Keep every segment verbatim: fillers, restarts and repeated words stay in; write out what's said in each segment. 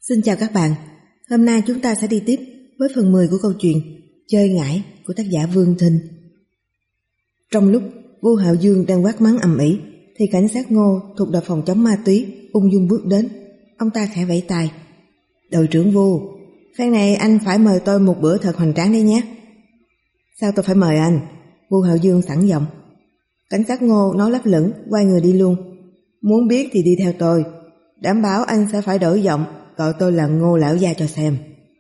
Xin chào các bạn, hôm nay chúng ta sẽ đi tiếp với phần mười của câu chuyện Chơi Ngải của tác giả Vương Thinh. Trong lúc Vu Hạo Dương đang quát mắng ầm ĩ thì cảnh sát Ngô thuộc đội phòng chống ma túy ung dung bước đến. Ông ta khẽ vẫy tay. Đội trưởng Vu, phen này anh phải mời tôi một bữa thật hoành tráng đấy nhé. Sao tôi phải mời anh? Vu Hạo Dương sẵn giọng. Cảnh sát Ngô nói lấp lửng, quay người đi luôn. Muốn biết thì đi theo tôi, đảm bảo anh sẽ phải đổi giọng, gọi tôi là Ngô lão gia cho xem.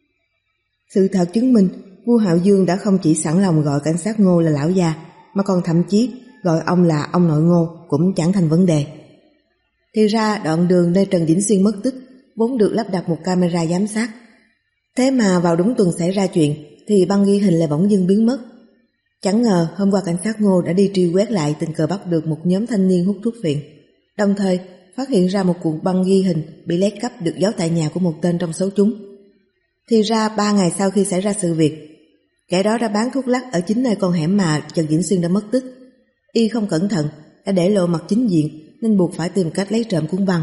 Sự thật chứng minh Vu Hạo Dương đã không chỉ sẵn lòng gọi cảnh sát Ngô là lão gia, mà còn thậm chí gọi ông là ông nội Ngô cũng chẳng thành vấn đề. Thì ra đoạn đường nơi Trần Vĩnh Xuyên mất tích vốn được lắp đặt một camera giám sát. Thế mà vào đúng tuần xảy ra chuyện thì băng ghi hình lại bỗng dưng biến mất. Chẳng ngờ hôm qua cảnh sát Ngô đã đi truy quét lại, tình cờ bắt được một nhóm thanh niên hút thuốc phiện, đồng thời phát hiện ra một cuộn băng ghi hình bị lấy cắp được giấu tại nhà của một tên trong số chúng. Thì ra ba ngày sau khi xảy ra sự việc, kẻ đó đã bán thuốc lắc ở chính nơi con hẻm mà Trần Vĩnh Xuyên đã mất tích. Y không cẩn thận đã để lộ mặt chính diện nên buộc phải tìm cách lấy trộm cuốn băng.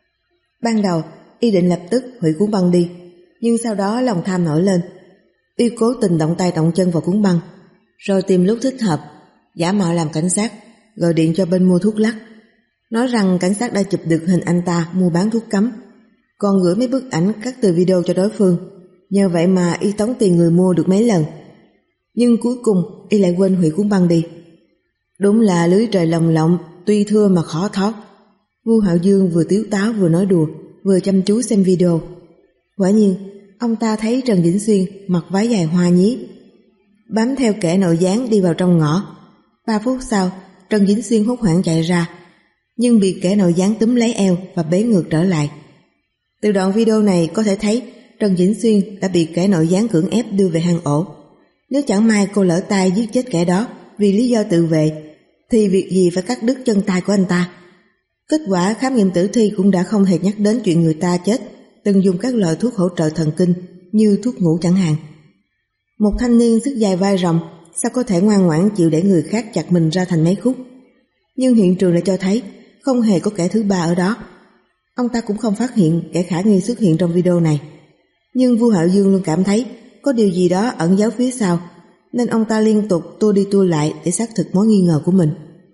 Ban đầu Y định lập tức hủy cuốn băng đi, nhưng sau đó lòng tham nổi lên. Y cố tình động tay động chân vào cuốn băng, rồi tìm lúc thích hợp giả mạo làm cảnh sát, gọi điện cho bên mua thuốc lắc, nói rằng cảnh sát đã chụp được hình anh ta mua bán thuốc cấm, còn gửi mấy bức ảnh cắt từ video cho đối phương. Nhờ vậy mà Y tống tiền người mua được mấy lần. Nhưng cuối cùng Y lại quên hủy cuốn băng đi. Đúng là lưới trời lồng lộng, tuy thưa mà khó thoát. Vu Hạo Dương vừa tiếu táo vừa nói đùa, vừa chăm chú xem video. Quả nhiên ông ta thấy Trần Vĩnh Xuyên mặc váy dài hoa nhí, bám theo kẻ nội gián đi vào trong ngõ. Ba phút sau Trần Vĩnh Xuyên hốt hoảng chạy ra, nhưng bị kẻ nội gián túm lấy eo và bế ngược trở lại. Từ đoạn video này có thể thấy Trần Vĩnh Xuyên đã bị kẻ nội gián cưỡng ép đưa về hang ổ. Nếu chẳng may cô lỡ tay giết chết kẻ đó vì lý do tự vệ, thì việc gì phải cắt đứt chân tay của anh ta. Kết quả khám nghiệm tử thi cũng đã không hề nhắc đến chuyện người ta chết từng dùng các loại thuốc hỗ trợ thần kinh như thuốc ngủ chẳng hạn. Một thanh niên sức dài vai rộng sao có thể ngoan ngoãn chịu để người khác chặt mình ra thành mấy khúc. Nhưng hiện trường lại cho thấy không hề có kẻ thứ ba ở đó. Ông ta cũng không phát hiện kẻ khả nghi xuất hiện trong video này. Nhưng Vu Hạo Dương luôn cảm thấy có điều gì đó ẩn giấu phía sau, nên ông ta liên tục tua đi tua lại để xác thực mối nghi ngờ của mình.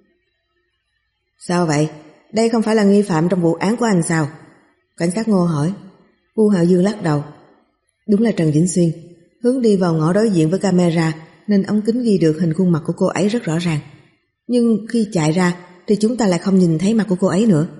Sao vậy? Đây không phải là nghi phạm trong vụ án của anh sao? Cảnh sát Ngô hỏi. Vu Hạo Dương lắc đầu. Đúng là Trần Vĩnh Xuyên. Hướng đi vào ngõ đối diện với camera nên ống kính ghi được hình khuôn mặt của cô ấy rất rõ ràng. Nhưng khi chạy ra thì chúng ta lại không nhìn thấy mặt của cô ấy nữa.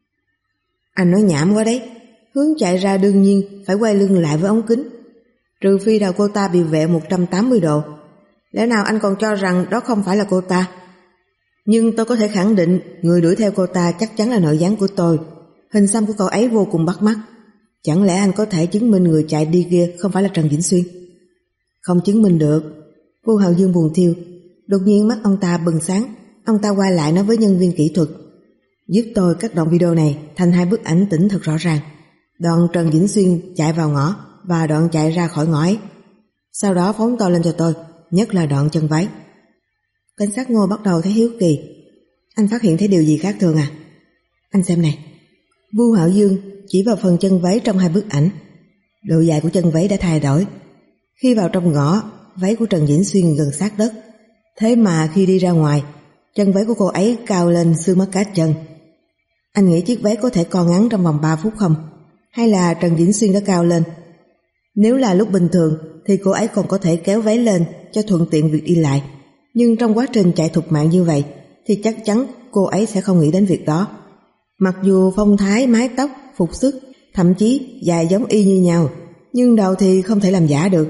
Anh nói nhảm quá đấy. Hướng chạy ra đương nhiên phải quay lưng lại với ống kính, trừ phi đầu cô ta bị vẹo một trăm tám mươi độ. Lẽ nào anh còn cho rằng đó không phải là cô ta? Nhưng tôi có thể khẳng định người đuổi theo cô ta chắc chắn là nội gián của tôi. Hình xăm của cậu ấy vô cùng bắt mắt. Chẳng lẽ anh có thể chứng minh người chạy đi kia không phải là Trần Vĩnh Xuyên? Không chứng minh được. Vu Hạo Dương buồn thiêu. Đột nhiên mắt ông ta bừng sáng. Ông ta quay lại nói với nhân viên kỹ thuật, giúp tôi cắt đoạn video này thành hai bức ảnh tỉnh thật rõ ràng. Đoạn Trần Vĩnh Xuyên chạy vào ngõ và đoạn chạy ra khỏi ngõ ấy. Sau đó phóng to lên cho tôi, nhất là đoạn chân váy. Cảnh sát Ngô bắt đầu thấy hiếu kỳ. Anh phát hiện thấy điều gì khác thường à? Anh xem này. Vu Hạo Dương chỉ vào phần chân váy trong hai bức ảnh. Độ dài của chân váy đã thay đổi. Khi vào trong ngõ, váy của Trần Vĩnh Xuyên gần sát đất. Thế mà khi đi ra ngoài, chân váy của cô ấy cao lên xương mắt cá chân. Anh nghĩ chiếc váy có thể co ngắn trong vòng ba phút không? Hay là Trần Vĩnh Xuyên đã cao lên? Nếu là lúc bình thường thì cô ấy còn có thể kéo váy lên cho thuận tiện việc đi lại. Nhưng trong quá trình chạy thục mạng như vậy thì chắc chắn cô ấy sẽ không nghĩ đến việc đó. Mặc dù phong thái, mái tóc, phục sức, thậm chí dài giống y như nhau, nhưng đầu thì không thể làm giả được.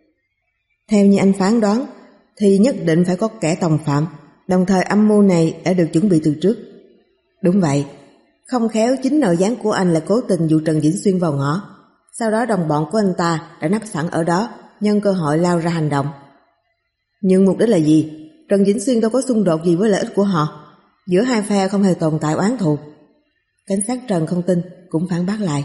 Theo như anh phán đoán thì nhất định phải có kẻ tòng phạm, đồng thời âm mưu này đã được chuẩn bị từ trước. Đúng vậy, không khéo chính nội gián của anh là cố tình dụ Trần Vĩnh Xuyên vào ngõ. Sau đó đồng bọn của anh ta đã nấp sẵn ở đó, nhân cơ hội lao ra hành động. Nhưng mục đích là gì? Trần Vĩnh Xuyên đâu có xung đột gì với lợi ích của họ. Giữa hai phe không hề tồn tại oán thù. Cảnh sát Trần không tin, cũng phản bác lại.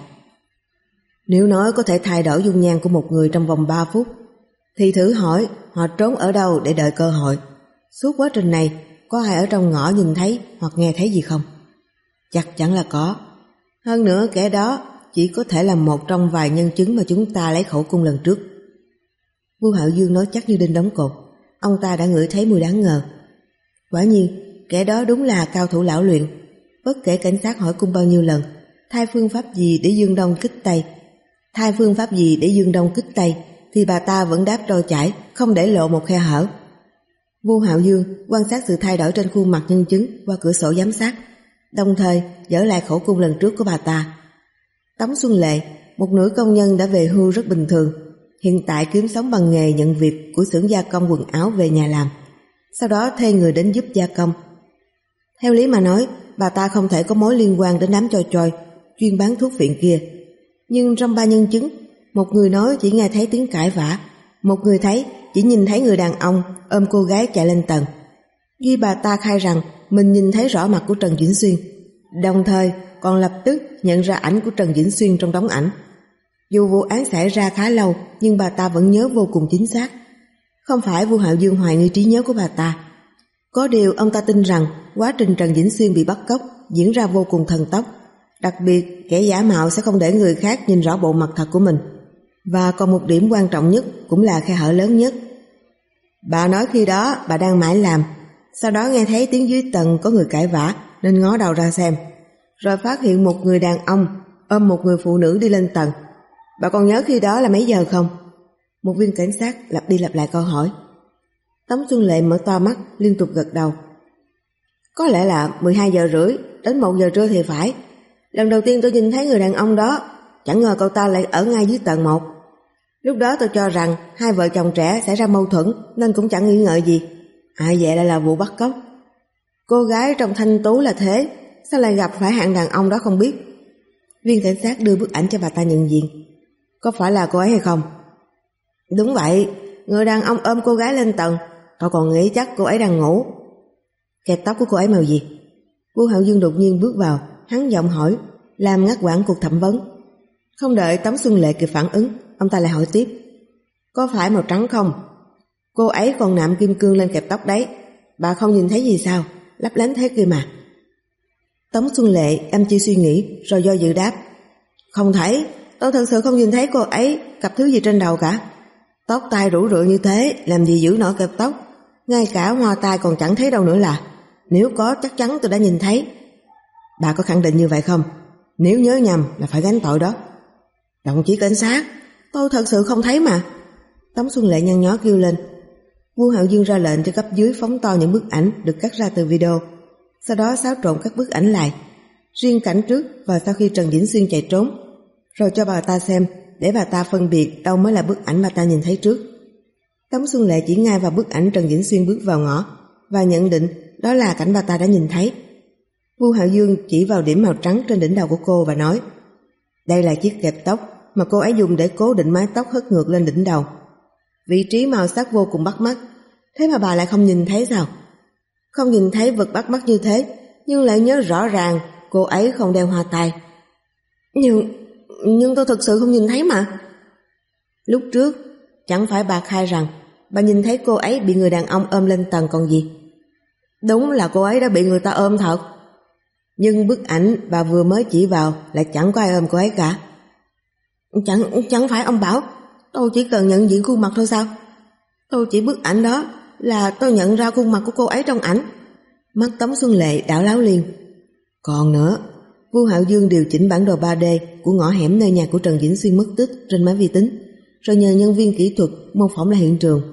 Nếu nói có thể thay đổi dung nhan của một người trong vòng ba phút, thì thử hỏi họ trốn ở đâu để đợi cơ hội. Suốt quá trình này có ai ở trong ngõ nhìn thấy hoặc nghe thấy gì không? Chắc chắn là có. Hơn nữa kẻ đó chỉ có thể là một trong vài nhân chứng mà chúng ta lấy khẩu cung lần trước. Vu Hạo Dương nói chắc như đinh đóng cột. Ông ta đã ngửi thấy mùi đáng ngờ. Quả nhiên, kẻ đó đúng là cao thủ lão luyện. Bất kể cảnh sát hỏi cung bao nhiêu lần, thay phương pháp gì để Dương Đông kích Tây, thay phương pháp gì để Dương Đông kích Tây, thì bà ta vẫn đáp trôi chảy, không để lộ một khe hở. Vu Hạo Dương quan sát sự thay đổi trên khuôn mặt nhân chứng qua cửa sổ giám sát, đồng thời dỡ lại khẩu cung lần trước của bà ta. Tống Xuân Lệ, một nữ công nhân đã về hưu rất bình thường, hiện tại kiếm sống bằng nghề nhận việc của xưởng gia công quần áo về nhà làm, sau đó thuê người đến giúp gia công. Theo lý mà nói, bà ta không thể có mối liên quan đến đám choi choi chuyên bán thuốc viện kia. Nhưng trong ba nhân chứng, một người nói chỉ nghe thấy tiếng cãi vã, một người thấy chỉ nhìn thấy người đàn ông ôm cô gái chạy lên tầng. Duy bà ta khai rằng mình nhìn thấy rõ mặt của Trần Vĩnh Xuyên, đồng thời còn lập tức nhận ra ảnh của Trần Vĩnh Xuyên trong đống ảnh. Dù vụ án xảy ra khá lâu, nhưng bà ta vẫn nhớ vô cùng chính xác. Không phải Vu Hạo Dương hoài nghi trí nhớ của bà ta. Có điều ông ta tin rằng quá trình Trần Vĩnh Xuyên bị bắt cóc diễn ra vô cùng thần tốc. Đặc biệt, kẻ giả mạo sẽ không để người khác nhìn rõ bộ mặt thật của mình. Và còn một điểm quan trọng nhất, cũng là khe hở lớn nhất. Bà nói khi đó bà đang mải làm, sau đó nghe thấy tiếng dưới tầng có người cãi vã nên ngó đầu ra xem, rồi phát hiện một người đàn ông ôm một người phụ nữ đi lên tầng. Bà còn nhớ khi đó là mấy giờ không? Một viên cảnh sát lặp đi lặp lại câu hỏi. Tống Xuân Lệ mở to mắt liên tục gật đầu. Có lẽ là mười hai giờ rưỡi đến một giờ trưa thì phải. Lần đầu tiên tôi nhìn thấy người đàn ông đó, chẳng ngờ cậu ta lại ở ngay dưới tầng một. Lúc đó tôi cho rằng hai vợ chồng trẻ xảy ra mâu thuẫn nên cũng chẳng nghĩ ngợi gì. Ai vậy lại là vụ bắt cóc. Cô gái trong thanh tú là thế, sao lại gặp phải hạng đàn ông đó không biết. Viên cảnh sát đưa bức ảnh cho bà ta nhận diện. Có phải là cô ấy hay không? Đúng vậy, người đàn ông ôm cô gái lên tầng. Tôi còn nghĩ chắc cô ấy đang ngủ. Kẹp tóc của cô ấy màu gì? Vu Hạo Dương đột nhiên bước vào, hắn giọng hỏi, làm ngắt quãng cuộc thẩm vấn. Không đợi Tống Xuân Lệ kịp phản ứng, ông ta lại hỏi tiếp. Có phải màu trắng không? Cô ấy còn nạm kim cương lên kẹp tóc đấy. Bà không nhìn thấy gì sao? Lấp lánh thế kia mà. Tống Xuân Lệ âm chi suy nghĩ rồi do dự đáp. Không thấy, tôi thật sự không nhìn thấy cô ấy cặp thứ gì trên đầu cả. Tóc tai rủ rượi như thế, làm gì giữ nổi kẹp tóc. Ngay cả hoa tai còn chẳng thấy đâu nữa là. Nếu có chắc chắn tôi đã nhìn thấy. Bà có khẳng định như vậy không? Nếu nhớ nhầm là phải gánh tội đó. Đồng chí cảnh sát, tôi thật sự không thấy mà. Tống Xuân Lệ nhăn nhó kêu lên. Vu Hạo Dương ra lệnh cho cấp dưới phóng to những bức ảnh được cắt ra từ video, sau đó xáo trộn các bức ảnh lại, riêng cảnh trước và sau khi Trần Vĩnh Xuyên chạy trốn, rồi cho bà ta xem để bà ta phân biệt đâu mới là bức ảnh bà ta nhìn thấy trước. Tống Xuân Lệ chỉ ngay vào bức ảnh Trần Vĩnh Xuyên bước vào ngõ và nhận định đó là cảnh bà ta đã nhìn thấy. Vu Hạo Dương chỉ vào điểm màu trắng trên đỉnh đầu của cô và nói, đây là chiếc kẹp tóc mà cô ấy dùng để cố định mái tóc hất ngược lên đỉnh đầu. Vị trí màu sắc vô cùng bắt mắt, thế mà bà lại không nhìn thấy sao? Không nhìn thấy vật bắt mắt như thế, nhưng lại nhớ rõ ràng cô ấy không đeo hoa tai. Nhưng, nhưng tôi thực sự không nhìn thấy mà. Lúc trước, chẳng phải bà khai rằng bà nhìn thấy cô ấy bị người đàn ông ôm lên tầng còn gì? Đúng là cô ấy đã bị người ta ôm thật. Nhưng bức ảnh bà vừa mới chỉ vào lại chẳng có ai ôm cô ấy cả. Chẳng, chẳng phải ông bảo tôi chỉ cần nhận diện khuôn mặt thôi sao? Tôi chỉ bức ảnh đó là tôi nhận ra khuôn mặt của cô ấy trong ảnh. Mắt Tống Xuân Lệ đảo láo liền. Còn nữa, Vu Hạo Dương điều chỉnh bản đồ ba D của ngõ hẻm nơi nhà của Trần Vĩnh Xuyên mất tích trên máy vi tính, rồi nhờ nhân viên kỹ thuật mô phỏng lại hiện trường.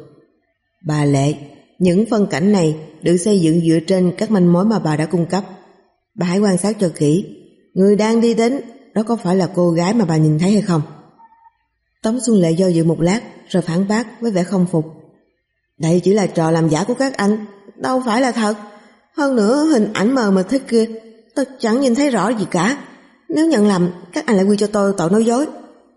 Bà Lệ, những phân cảnh này được xây dựng dựa trên các manh mối mà bà đã cung cấp. Bà hãy quan sát cho kỹ, người đang đi đến đó có phải là cô gái mà bà nhìn thấy hay không? Tống Xuân Lệ do dự một lát rồi phản bác với vẻ không phục. Đây chỉ là trò làm giả của các anh, đâu phải là thật. Hơn nữa hình ảnh mờ mịt thế kia, tôi chẳng nhìn thấy rõ gì cả. Nếu nhận lầm, các anh lại quy cho tôi tội nói dối.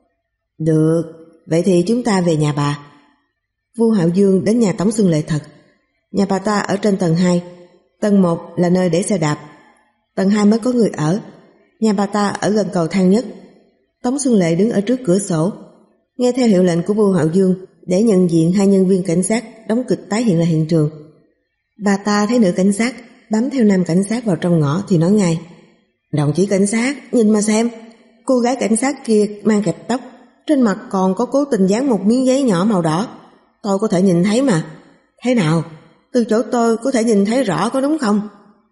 Được, vậy thì chúng ta về nhà bà. Vu Hạo Dương đến nhà Tống Xuân Lệ thật. Nhà bà ta ở trên tầng hai. Tầng một là nơi để xe đạp, tầng hai mới có người ở. Nhà bà ta ở gần cầu thang nhất. Tống Xuân Lệ đứng ở trước cửa sổ, nghe theo hiệu lệnh của Vu Hạo Dương để nhận diện hai nhân viên cảnh sát đóng kịch tái hiện lại hiện trường. Bà ta thấy nữ cảnh sát bám theo nam cảnh sát vào trong ngõ thì nói ngay. Đồng chí cảnh sát, nhìn mà xem, cô gái cảnh sát kia mang kẹp tóc, trên mặt còn có cố tình dán một miếng giấy nhỏ màu đỏ. Tôi có thể nhìn thấy mà. Thế nào? Từ chỗ tôi có thể nhìn thấy rõ có đúng không?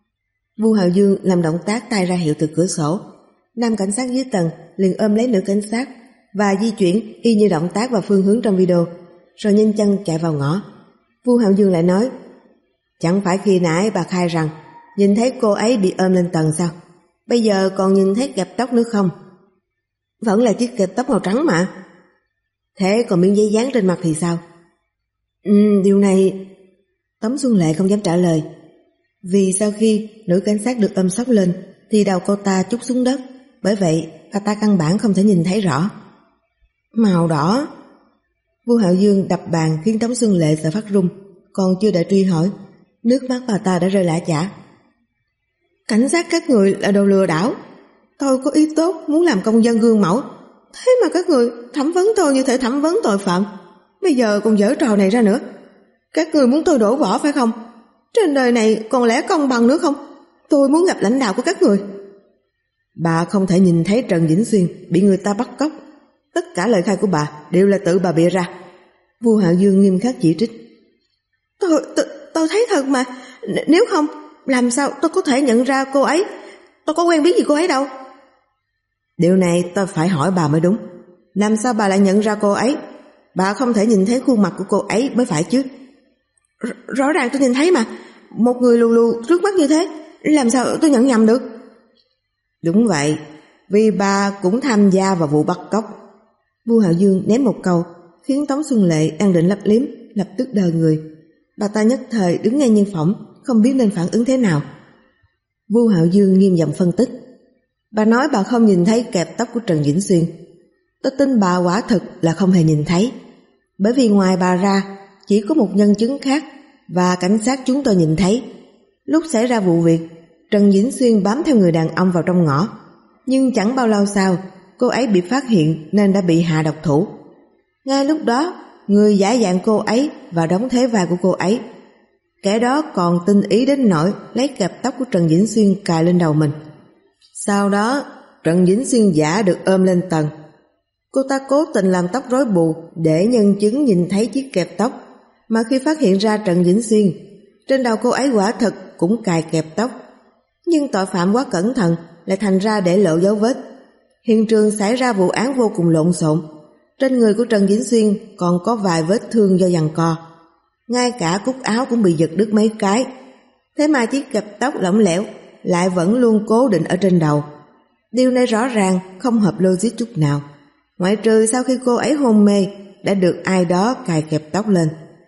Vu Hạo Dương làm động tác tay ra hiệu từ cửa sổ. Nam cảnh sát dưới tầng liền ôm lấy nữ cảnh sát và di chuyển y như động tác và phương hướng trong video, rồi nhanh chân chạy vào ngõ. Vu Hạo Dương lại nói, chẳng phải khi nãy bà khai rằng nhìn thấy cô ấy bị ôm lên tầng sao? Bây giờ còn nhìn thấy kẹp tóc nữa không? Vẫn là chiếc kẹp tóc màu trắng mà. Thế còn miếng giấy dán trên mặt thì sao? Ừ, điều này... Tống Xuân Lệ không dám trả lời. Vì sau khi nữ cảnh sát được ôm sóc lên thì đầu cô ta trút xuống đất, bởi vậy bà ta căn bản không thể nhìn thấy rõ. Màu đỏ. Vu Hạo Dương đập bàn khiến Tống Xuân Lệ sợ phát run, còn chưa đợi truy hỏi, nước mắt bà ta đã rơi lã chã. Cảnh sát các người là đồ lừa đảo. Tôi có ý tốt muốn làm công dân gương mẫu, thế mà các người thẩm vấn tôi như thể thẩm vấn tội phạm. Bây giờ còn giở trò này ra nữa. Các người muốn tôi đổ vỏ phải không? Trên đời này còn lẽ công bằng nữa không? Tôi muốn gặp lãnh đạo của các người. Bà không thể nhìn thấy Trần Vĩnh Xuyên bị người ta bắt cóc. Tất cả lời khai của bà đều là tự bà bịa ra. Vu Hạo Dương nghiêm khắc chỉ trích. Tôi, tôi, tôi thấy thật mà. N- nếu không, làm sao tôi có thể nhận ra cô ấy? Tôi có quen biết gì cô ấy đâu. Điều này tôi phải hỏi bà mới đúng. Làm sao bà lại nhận ra cô ấy? Bà không thể nhìn thấy khuôn mặt của cô ấy mới phải chứ. R- rõ ràng tôi nhìn thấy mà. Một người lù lù trước mắt như thế, làm sao tôi nhận nhầm được? Đúng vậy, vì bà cũng tham gia vào vụ bắt cóc. Vu Hạo Dương ném một câu khiến Tống Xuân Lệ đang định lấp liếm lập tức đờ người. Bà ta nhất thời đứng ngay như phỏng, không biết nên phản ứng thế nào. Vu Hạo Dương nghiêm giọng phân tích. Bà nói bà không nhìn thấy kẹp tóc của Trần Vĩnh Xuyên. Tôi tin bà quả thực là không hề nhìn thấy, bởi vì ngoài bà ra chỉ có một nhân chứng khác và cảnh sát chúng tôi nhìn thấy. Lúc xảy ra vụ việc, Trần Vĩnh Xuyên bám theo người đàn ông vào trong ngõ, nhưng chẳng bao lâu sau cô ấy bị phát hiện nên đã bị hạ độc thủ. Ngay lúc đó, người giả dạng cô ấy và đóng thế vai của cô ấy. Kẻ đó còn tinh ý đến nỗi lấy kẹp tóc của Trần Vĩnh Xuyên cài lên đầu mình. Sau đó, Trần Vĩnh Xuyên giả được ôm lên tầng. Cô ta cố tình làm tóc rối bù để nhân chứng nhìn thấy chiếc kẹp tóc, mà khi phát hiện ra Trần Vĩnh Xuyên, trên đầu cô ấy quả thực cũng cài kẹp tóc. Nhưng tội phạm quá cẩn thận lại thành ra để lộ dấu vết. Hiện trường xảy ra vụ án vô cùng lộn xộn. Trên người của Trần Vĩnh Xuyên còn có vài vết thương do giằng co. Ngay cả cúc áo cũng bị giật đứt mấy cái. Thế mà chiếc kẹp tóc lỏng lẻo lại vẫn luôn cố định ở trên đầu. Điều này rõ ràng không hợp logic chút nào, ngoại trừ sau khi cô ấy hôn mê đã được ai đó cài kẹp tóc lên.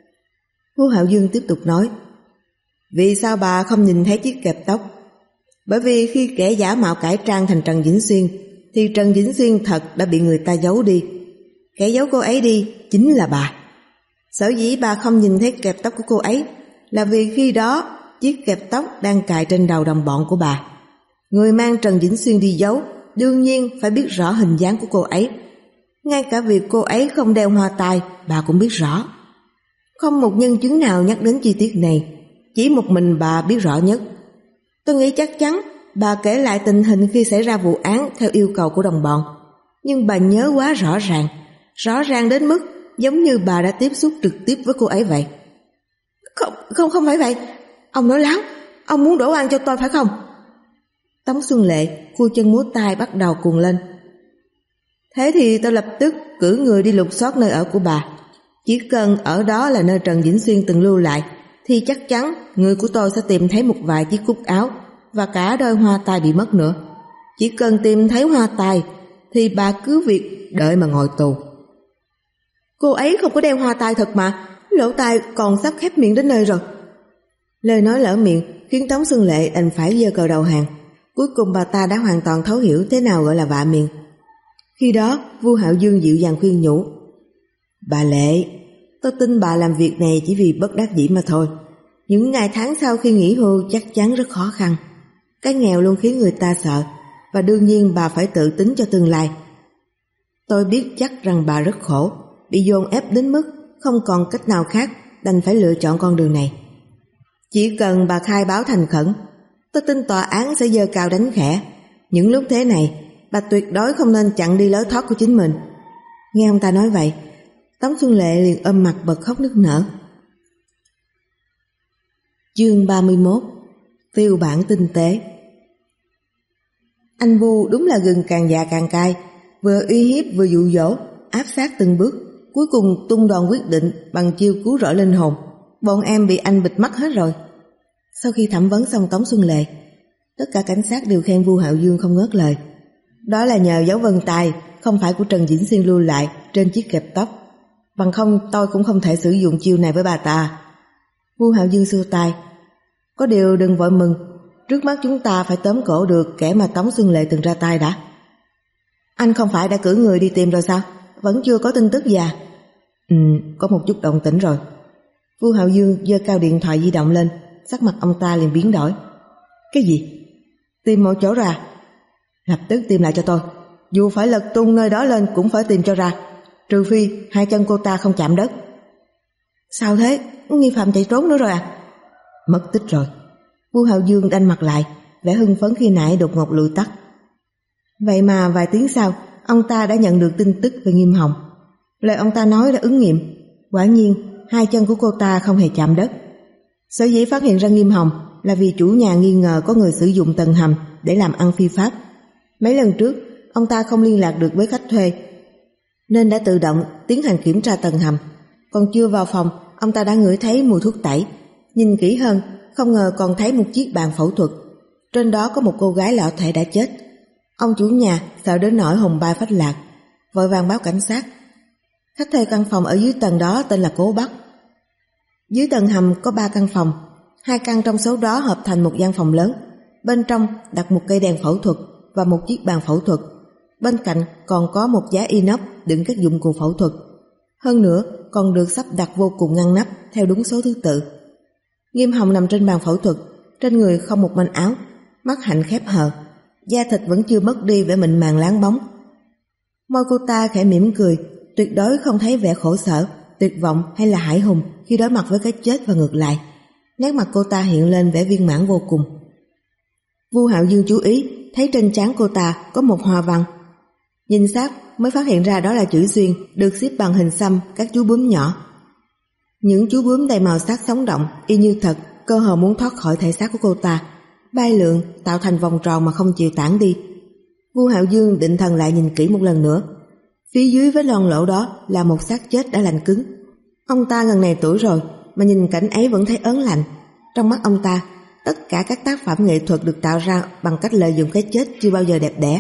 Vu Hạo Dương tiếp tục nói, vì sao bà không nhìn thấy chiếc kẹp tóc? Bởi vì khi kẻ giả mạo cải trang thành Trần Vĩnh Xuyên thì Trần Vĩnh Xuyên thật đã bị người ta giấu đi. Kẻ giấu cô ấy đi chính là bà. Sở dĩ bà không nhìn thấy kẹp tóc của cô ấy là vì khi đó chiếc kẹp tóc đang cài trên đầu đồng bọn của bà. Người mang Trần Vĩnh Xuyên đi giấu đương nhiên phải biết rõ hình dáng của cô ấy. Ngay cả việc cô ấy không đeo hoa tai bà cũng biết rõ. Không một nhân chứng nào nhắc đến chi tiết này, chỉ một mình bà biết rõ nhất. Tôi nghĩ chắc chắn bà kể lại tình hình khi xảy ra vụ án theo yêu cầu của đồng bọn, nhưng bà nhớ quá rõ ràng, rõ ràng đến mức giống như bà đã tiếp xúc trực tiếp với cô ấy vậy. Không, không, không phải vậy. Ông nói láo, ông muốn đổ oan cho tôi phải không? Tống Xuân Lệ cua chân múa tay bắt đầu cuồng lên. Thế thì tôi lập tức cử người đi lục soát nơi ở của bà. Chỉ cần ở đó là nơi Trần Vĩnh Xuyên từng lưu lại thì chắc chắn người của tôi sẽ tìm thấy một vài chiếc cúc áo và cả đôi hoa tai bị mất nữa. Chỉ cần tìm thấy hoa tai thì bà cứ việc đợi mà ngồi tù. Cô ấy không có đeo hoa tai thật mà, lỗ tai còn sắp khép miệng đến nơi rồi. Lời nói lỡ miệng khiến Tống Xuân Lệ đành phải giơ cờ đầu hàng. Cuối cùng bà ta đã hoàn toàn thấu hiểu thế nào gọi là vạ miệng. Khi đó Vu Hạo Dương dịu dàng khuyên nhủ, bà Lệ, tôi tin bà làm việc này chỉ vì bất đắc dĩ mà thôi. Những ngày tháng sau khi nghỉ hưu chắc chắn rất khó khăn. Cái nghèo luôn khiến người ta sợ, và đương nhiên bà phải tự tính cho tương lai. Tôi biết chắc rằng bà rất khổ, bị dồn ép đến mức không còn cách nào khác, đành phải lựa chọn con đường này. Chỉ cần bà khai báo thành khẩn, tôi tin tòa án sẽ giơ cao đánh khẽ. Những lúc thế này, bà tuyệt đối không nên chặn đi lối thoát của chính mình. Nghe ông ta nói vậy, Tống Xuân Lệ liền ôm mặt bật khóc nức nở. Chương ba mươi mốt. Tiêu bản tinh tế. Anh Vu đúng là gừng càng già càng cay, vừa uy hiếp vừa dụ dỗ, áp sát từng bước, cuối cùng tung đòn quyết định bằng chiêu cứu rỗi linh hồn. Bọn em bị anh bịt mắt hết rồi. Sau khi thẩm vấn xong Tống Xuân Lệ, tất cả cảnh sát đều khen Vu Hạo Dương không ngớt lời. Đó là nhờ dấu vân tay, không phải của Trần Vĩnh Xuyên lưu lại trên chiếc kẹp tóc. Bằng không tôi cũng không thể sử dụng chiêu này với bà ta. Vu Hạo Dương xua tay. Có điều đừng vội mừng, trước mắt chúng ta phải tóm cổ được kẻ mà Tống Xuân Lệ từng ra tay đã. Anh không phải đã cử người đi tìm rồi sao? Vẫn chưa có tin tức gì à? Ừ, có một chút động tĩnh rồi. Vu Hạo Dương giơ cao điện thoại di động lên, sắc mặt ông ta liền biến đổi. Cái gì? Tìm một chỗ ra? Lập tức tìm lại cho tôi. Dù phải lật tung nơi đó lên cũng phải tìm cho ra, trừ phi hai chân cô ta không chạm đất. Sao thế? Nghi phạm chạy trốn nữa rồi à? Mất tích rồi. Vu Hạo Dương đanh mặt lại, vẻ hưng phấn khi nãy đột ngột lùi tắt. Vậy mà vài tiếng sau, ông ta đã nhận được tin tức về Nghiêm Hồng. Lời ông ta nói đã ứng nghiệm. Quả nhiên hai chân của cô ta không hề chạm đất. Sở dĩ phát hiện ra Nghiêm Hồng là vì chủ nhà nghi ngờ có người sử dụng tầng hầm để làm ăn phi pháp. Mấy lần trước ông ta không liên lạc được với khách thuê, nên đã tự động tiến hành kiểm tra tầng hầm. Còn chưa vào phòng, ông ta đã ngửi thấy mùi thuốc tẩy. Nhìn kỹ hơn, không ngờ còn thấy một chiếc bàn phẫu thuật. Trên đó có một cô gái lão thể đã chết. Ông chủ nhà sợ đến nỗi hồn bay phách lạc, vội vàng báo cảnh sát. Khách thuê căn phòng ở dưới tầng đó tên là Cố Bắc. Dưới tầng hầm có ba căn phòng, hai căn trong số đó hợp thành một gian phòng lớn. Bên trong đặt một cây đèn phẫu thuật và một chiếc bàn phẫu thuật. Bên cạnh còn có một giá inox đựng các dụng cụ phẫu thuật. Hơn nữa còn được sắp đặt vô cùng ngăn nắp theo đúng số thứ tự. Nghiêm Hồng nằm trên bàn phẫu thuật, trên người không một manh áo, mắt hạnh khép hờ, da thịt vẫn chưa mất đi vẻ mịn màng láng bóng. Môi cô ta khẽ mỉm cười, tuyệt đối không thấy vẻ khổ sở, tuyệt vọng hay là hãi hùng khi đối mặt với cái chết và ngược lại. Nét mặt cô ta hiện lên vẻ viên mãn vô cùng. Vu Hạo Dương chú ý thấy trên trán cô ta có một hoa văn. Nhìn sát mới phát hiện ra đó là chữ xuyên được xếp bằng hình xăm các chú bướm nhỏ. Những chú bướm đầy màu sắc sống động y như thật, cơ hồ muốn thoát khỏi thể xác của cô ta, bay lượn tạo thành vòng tròn mà không chịu tản đi. Vu Hạo Dương định thần lại nhìn kỹ một lần nữa. Phía dưới vết loang lỗ đó là một xác chết đã lạnh cứng. Ông ta gần này tuổi rồi mà nhìn cảnh ấy vẫn thấy ớn lạnh. Trong mắt ông ta, tất cả các tác phẩm nghệ thuật được tạo ra bằng cách lợi dụng cái chết chưa bao giờ đẹp đẽ.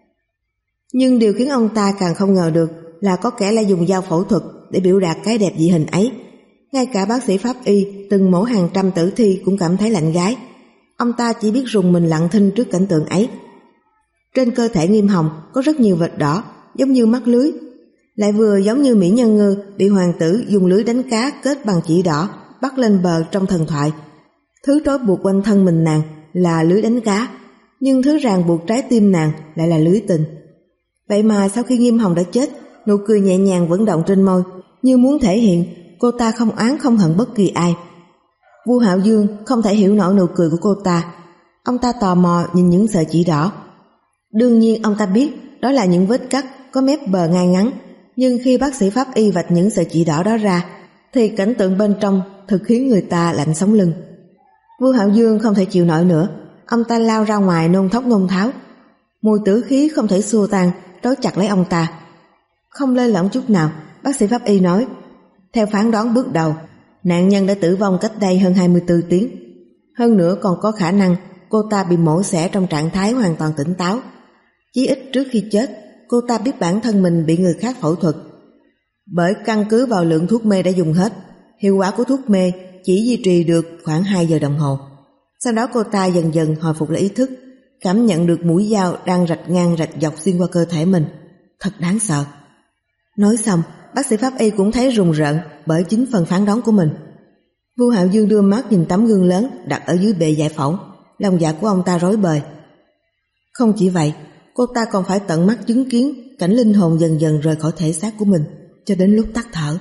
Nhưng điều khiến ông ta càng không ngờ được là có kẻ lại dùng dao phẫu thuật để biểu đạt cái đẹp dị hình ấy. Ngay cả bác sĩ pháp y từng mổ hàng trăm tử thi cũng cảm thấy lạnh gáy. Ông ta chỉ biết rùng mình lặng thinh trước cảnh tượng ấy. Trên cơ thể Nghiêm Hồng có rất nhiều vệt đỏ, giống như mắt lưới, lại vừa giống như mỹ nhân ngư bị hoàng tử dùng lưới đánh cá kết bằng chỉ đỏ bắt lên bờ trong thần thoại. Thứ trói buộc quanh thân mình nàng là lưới đánh cá, nhưng thứ ràng buộc trái tim nàng lại là lưới tình. Vậy mà sau khi Nghiêm Hồng đã chết, nụ cười nhẹ nhàng vẫn động trên môi, như muốn thể hiện cô ta không oán không hận bất kỳ ai. Vu Hạo Dương không thể hiểu nổi nụ cười của cô ta. Ông ta tò mò nhìn những sợi chỉ đỏ. Đương nhiên ông ta biết đó là những vết cắt có mép bờ ngay ngắn, nhưng khi bác sĩ pháp y vạch những sợi chỉ đỏ đó ra thì cảnh tượng bên trong thực khiến người ta lạnh sống lưng. Vu Hạo Dương không thể chịu nổi nữa, ông ta lao ra ngoài nôn thốc nôn tháo. Mùi tử khí không thể xua tan trói chặt lấy ông ta. Không lơi lỏng chút nào, bác sĩ pháp y nói, theo phán đoán bước đầu, nạn nhân đã tử vong cách đây hơn hai mươi tư tiếng. Hơn nữa còn có khả năng cô ta bị mổ xẻ trong trạng thái hoàn toàn tỉnh táo. Chí ít trước khi chết, cô ta biết bản thân mình bị người khác phẫu thuật. Bởi căn cứ vào lượng thuốc mê đã dùng hết, hiệu quả của thuốc mê chỉ duy trì được khoảng hai giờ đồng hồ. Sau đó cô ta dần dần hồi phục lại ý thức, cảm nhận được mũi dao đang rạch ngang rạch dọc xuyên qua cơ thể mình. Thật đáng sợ. Nói xong, bác sĩ pháp y cũng thấy rùng rợn bởi chính phần phán đoán của mình. Vu Hạo Dương đưa mắt nhìn tấm gương lớn đặt ở dưới bệ giải phẫu, lòng dạ của ông ta rối bời. Không chỉ vậy, cô ta còn phải tận mắt chứng kiến cảnh linh hồn dần dần rời khỏi thể xác của mình cho đến lúc tắt thở.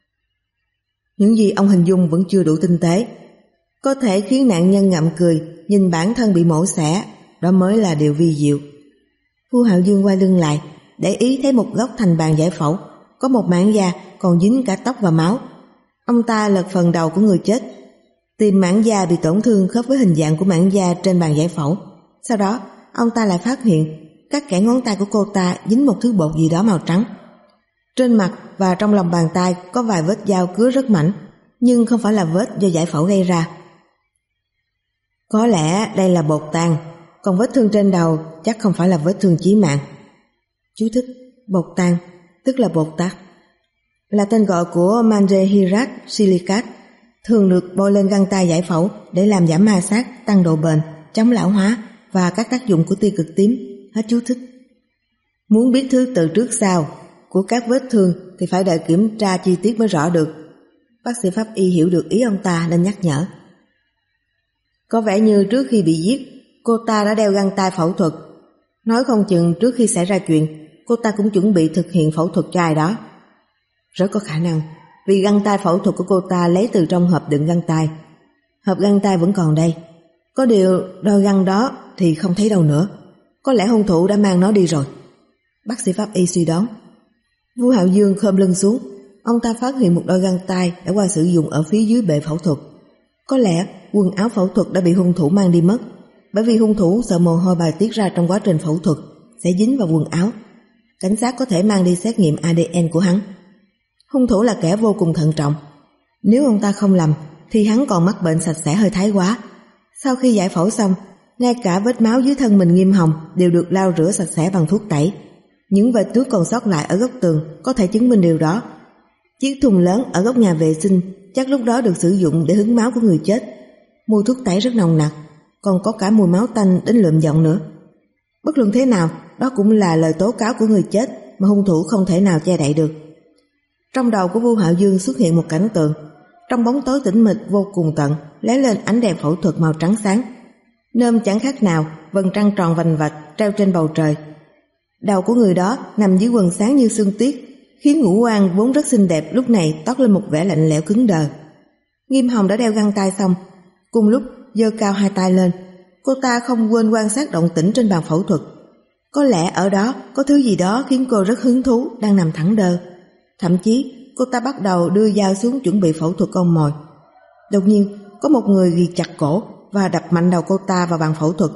Những gì ông hình dung vẫn chưa đủ tinh tế. Có thể khiến nạn nhân ngậm cười nhìn bản thân bị mổ xẻ, đó mới là điều vi diệu. Vua Hạo Dương quay lưng lại, để ý thấy một góc thành bàn giải phẫu có một mảng da còn dính cả tóc và máu. Ông ta lật phần đầu của người chết, tìm mảng da bị tổn thương khớp với hình dạng của mảng da trên bàn giải phẫu. Sau đó ông ta lại phát hiện các kẽ ngón tay của cô ta dính một thứ bột gì đó màu trắng. Trên mặt và trong lòng bàn tay có vài vết dao cứa rất mảnh, nhưng không phải là vết do giải phẫu gây ra. Có lẽ đây là bột tàn, còn vết thương trên đầu chắc không phải là vết thương chí mạng. Chú thích: bột tàn tức là bột tát, là tên gọi của manganese silicate, thường được bôi lên găng tay giải phẫu để làm giảm ma sát, tăng độ bền, chống lão hóa và các tác dụng của tia cực tím. Hết chú thích. Muốn biết thứ tự trước sau của các vết thương thì phải đợi kiểm tra chi tiết mới rõ được. Bác sĩ pháp y hiểu được ý ông ta nên nhắc nhở. Có vẻ như trước khi bị giết, cô ta đã đeo găng tay phẫu thuật. Nói không chừng trước khi xảy ra chuyện, cô ta cũng chuẩn bị thực hiện phẫu thuật cho ai đó. Rất có khả năng, vì găng tay phẫu thuật của cô ta lấy từ trong hộp đựng găng tay. Hộp găng tay vẫn còn đây. Có điều đôi găng đó thì không thấy đâu nữa. Có lẽ hung thủ đã mang nó đi rồi. Bác sĩ pháp y suy đoán. Vua Hạo Dương khom lưng xuống. Ông ta phát hiện một đôi găng tay đã qua sử dụng ở phía dưới bệ phẫu thuật. Có lẽ quần áo phẫu thuật đã bị hung thủ mang đi mất, bởi vì hung thủ sợ mồ hôi bài tiết ra trong quá trình phẫu thuật sẽ dính vào quần áo. Cảnh sát có thể mang đi xét nghiệm a đê en của hắn. Hung thủ là kẻ vô cùng thận trọng. Nếu ông ta không lầm thì hắn còn mắc bệnh sạch sẽ hơi thái quá. Sau khi giải phẫu xong, ngay cả vết máu dưới thân mình Nghiêm Hồng đều được lau rửa sạch sẽ bằng thuốc tẩy. Những vệt nước còn sót lại ở góc tường có thể chứng minh điều đó. Chiếc thùng lớn ở góc nhà vệ sinh chắc lúc đó được sử dụng để hứng máu của người chết. Mùi thuốc tẩy rất nồng nặc, còn có cả mùi máu tanh đến lượm giọng nữa. Bất luận thế nào, đó cũng là lời tố cáo của người chết mà hung thủ không thể nào che đậy được. Trong đầu của Vua Hạo Dương xuất hiện một cảnh tượng. Trong bóng tối tĩnh mịch vô cùng tận lóe lên ánh đèn phẫu thuật màu trắng sáng. Nôm chẳng khác nào vầng trăng tròn vành vạch treo trên bầu trời. Đầu của người đó nằm dưới quần sáng như sương tuyết, khiến ngũ quan vốn rất xinh đẹp lúc này toát lên một vẻ lạnh lẽo cứng đờ. Nghiêm Hồng đã đeo găng tay xong, cùng lúc giơ cao hai tay lên. Cô ta không quên quan sát động tĩnh trên bàn phẫu thuật. Có lẽ ở đó có thứ gì đó khiến cô rất hứng thú đang nằm thẳng đơ. Thậm chí cô ta bắt đầu đưa dao xuống chuẩn bị phẫu thuật con mồi. Đột nhiên có một người ghi chặt cổ và đập mạnh đầu cô ta vào bàn phẫu thuật.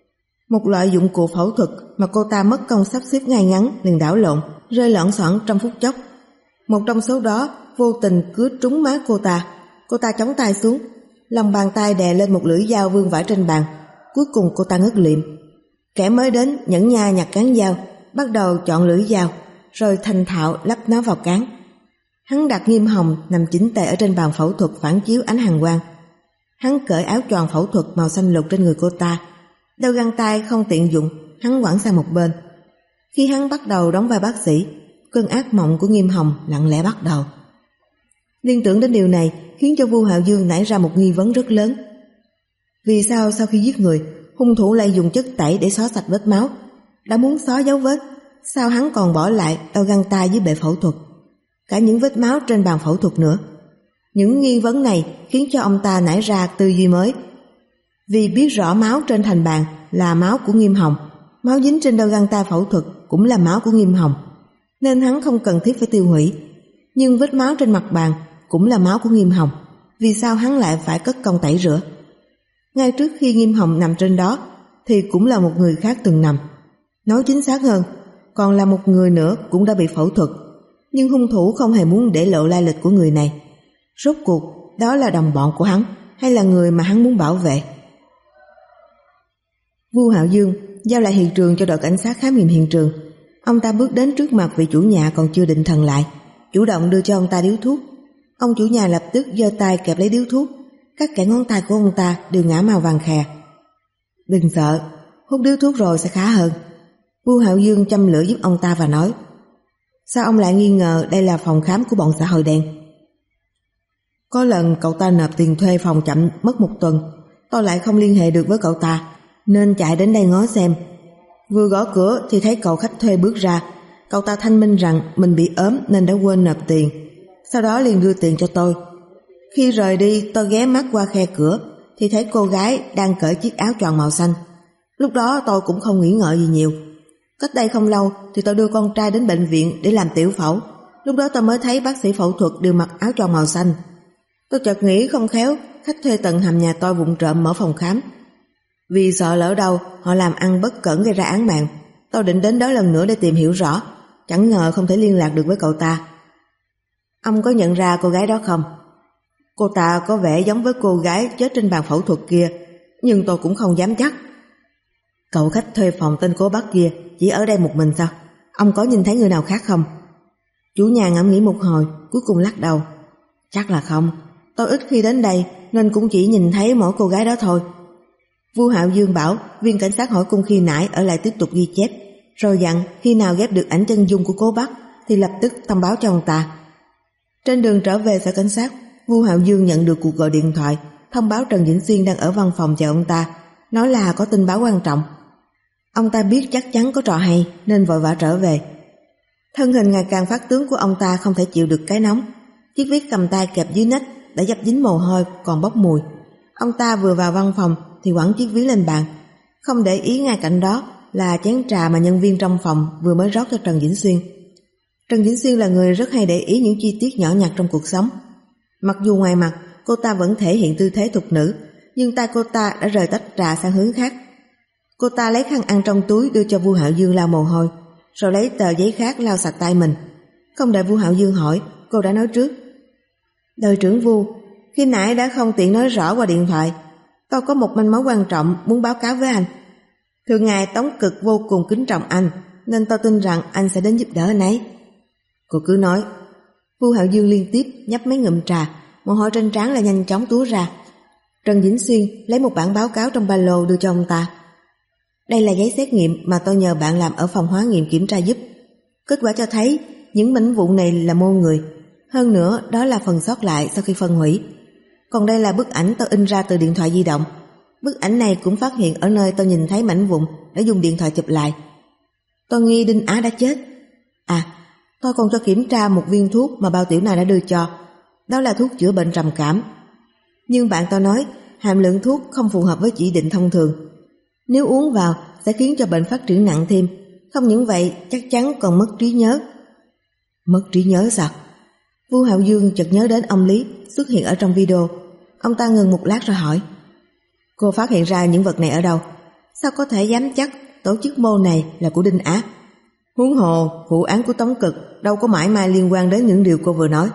Một loại dụng cụ phẫu thuật mà cô ta mất công sắp xếp ngay ngắn liền đảo lộn, rơi loảng xoảng trong phút chốc. Một trong số đó vô tình cứa trúng má cô ta. Cô ta chống tay xuống, lòng bàn tay đè lên một lưỡi dao vương vãi trên bàn. Cuối cùng cô ta ngất lịm. Kẻ mới đến nhẫn nha nhặt cán dao, bắt đầu chọn lưỡi dao, rồi thành thạo lắp nó vào cán. Hắn đặt Nghiêm Hồng nằm chỉnh tề ở trên bàn phẫu thuật phản chiếu ánh hàn quang. Hắn cởi áo choàng phẫu thuật màu xanh lục trên người cô ta. Đeo găng tay không tiện dụng, hắn quẳng sang một bên. Khi hắn bắt đầu đóng vai bác sĩ, cơn ác mộng của Nghiêm Hồng lặng lẽ bắt đầu. Liên tưởng đến điều này khiến cho Vua Hạo Dương nảy ra một nghi vấn rất lớn. Vì sao sau khi giết người, hung thủ lại dùng chất tẩy để xóa sạch vết máu? Đã muốn xóa dấu vết, sao hắn còn bỏ lại đeo găng tay dưới bệ phẫu thuật, cả những vết máu trên bàn phẫu thuật nữa? Những nghi vấn này khiến cho ông ta nảy ra tư duy mới. Vì biết rõ máu trên thành bàn là máu của Nghiêm Hồng, máu dính trên đeo găng tay phẫu thuật cũng là máu của Nghiêm Hồng, nên hắn không cần thiết phải tiêu hủy. Nhưng vết máu trên mặt bàn cũng là máu của Nghiêm Hồng, vì sao hắn lại phải cất công tẩy rửa? Ngay trước khi Nghiêm Hồng nằm trên đó thì cũng là một người khác từng nằm. Nói chính xác hơn, còn là một người nữa cũng đã bị phẫu thuật. Nhưng hung thủ không hề muốn để lộ lai lịch của người này. Rốt cuộc đó là đồng bọn của hắn hay là người mà hắn muốn bảo vệ? Vua Hạo Dương giao lại hiện trường cho đội cảnh sát khám nghiệm hiện trường. Ông ta bước đến trước mặt vị chủ nhà còn chưa định thần lại, chủ động đưa cho ông ta điếu thuốc. Ông chủ nhà lập tức giơ tay kẹp lấy điếu thuốc. Các kẽ ngón tay của ông ta đều ngả màu vàng khè. Đừng sợ, hút điếu thuốc rồi sẽ khá hơn. Vua Hạo Dương châm lửa giúp ông ta và nói: Sao ông lại nghi ngờ đây là phòng khám của bọn xã hội đen? Có lần cậu ta nộp tiền thuê phòng chậm mất một tuần, tôi lại không liên hệ được với cậu ta, nên chạy đến đây ngó xem. Vừa gõ cửa thì thấy cậu khách thuê bước ra. Cậu ta thanh minh rằng mình bị ốm nên đã quên nộp tiền, sau đó liền đưa tiền cho tôi. Khi rời đi, tôi ghé mắt qua khe cửa thì thấy cô gái đang cởi chiếc áo choàng màu xanh. Lúc đó tôi cũng không nghĩ ngợi gì nhiều. Cách đây không lâu thì tôi đưa con trai đến bệnh viện để làm tiểu phẫu. Lúc đó tôi mới thấy bác sĩ phẫu thuật đều mặc áo choàng màu xanh. Tôi chợt nghĩ không khéo khách thuê tầng hầm nhà tôi vụng trộm mở phòng khám. Vì sợ lỡ đâu họ làm ăn bất cẩn gây ra án mạng, tôi định đến đó lần nữa để tìm hiểu rõ. Chẳng ngờ không thể liên lạc được với cậu ta. Ông có nhận ra cô gái đó không? Cô ta có vẻ giống với cô gái chết trên bàn phẫu thuật kia, nhưng tôi cũng không dám chắc. Cậu khách thuê phòng tên Cố Bắc kia chỉ ở đây một mình sao? Ông có nhìn thấy người nào khác không? Chủ nhà ngẫm nghĩ một hồi, cuối cùng lắc đầu. Chắc là không, tôi ít khi đến đây nên cũng chỉ nhìn thấy mỗi cô gái đó thôi. Vu Hạo Dương bảo viên cảnh sát hỏi cung khi nãy ở lại tiếp tục ghi chép, rồi dặn khi nào ghép được ảnh chân dung của Cố Bắc thì lập tức thông báo cho ông ta. Trên đường trở về sở cảnh sát, Vu Hạo Dương nhận được cuộc gọi điện thoại thông báo Trần Vĩnh Xuyên đang ở văn phòng chờ ông ta, nói là có tin báo quan trọng. Ông ta biết chắc chắn có trò hay nên vội vã trở về. Thân hình ngày càng phát tướng của ông ta không thể chịu được cái nóng. Chiếc viết cầm tay kẹp dưới nách đã dập dính mồ hôi còn bốc mùi. Ông ta vừa vào văn phòng thì quẳng chiếc ví lên bàn, không để ý ngay cạnh đó là chén trà mà nhân viên trong phòng vừa mới rót cho Trần Vĩnh Xuyên. Trần Vĩnh Xuyên là người rất hay để ý những chi tiết nhỏ nhặt trong cuộc sống. Mặc dù ngoài mặt cô ta vẫn thể hiện tư thế thục nữ, nhưng tay cô ta đã rời tách trà sang hướng khác. Cô ta lấy khăn ăn trong túi đưa cho Vu Hạo Dương lau mồ hôi, rồi lấy tờ giấy khác lau sạch tay mình. Không đợi Vu Hạo Dương hỏi, cô đã nói trước. Đội trưởng Vu, khi nãy đã không tiện nói rõ qua điện thoại. Tôi có một manh mối quan trọng muốn báo cáo với anh. Thường ngày Tống Cực vô cùng kính trọng anh, nên tôi tin rằng anh sẽ đến giúp đỡ anh ấy. Cô cứ nói. Vu Hạo Dương liên tiếp nhấp mấy ngụm trà, mồ hôi trên trán là nhanh chóng túa ra. Trần Vĩnh Xuyên lấy một bản báo cáo trong ba lô đưa cho ông ta. Đây là giấy xét nghiệm mà tôi nhờ bạn làm ở phòng hóa nghiệm kiểm tra giúp. Kết quả cho thấy những mảnh vụn này là mô người. Hơn nữa đó là phần sót lại sau khi phân hủy. Còn đây là bức ảnh tôi in ra từ điện thoại di động. Bức ảnh này cũng phát hiện ở nơi tôi nhìn thấy mảnh vụn đã dùng điện thoại chụp lại. Tôi nghi Đinh Á đã chết. À, tôi còn cho kiểm tra một viên thuốc mà Bao Tiểu Na đã đưa cho. Đó là thuốc chữa bệnh trầm cảm. Nhưng bạn tôi nói hàm lượng thuốc không phù hợp với chỉ định thông thường. Nếu uống vào sẽ khiến cho bệnh phát triển nặng thêm. Không những vậy chắc chắn còn mất trí nhớ. Mất trí nhớ sao? Vu Hạo Dương chợt nhớ đến ông Lý xuất hiện ở trong video. Ông ta ngừng một lát rồi hỏi. Cô phát hiện ra những vật này ở đâu? Sao có thể dám chắc tổ chức mô này là của Đinh Á? Huống hồ vụ án của Tống Cực đâu có mãi mãi liên quan đến những điều cô vừa nói.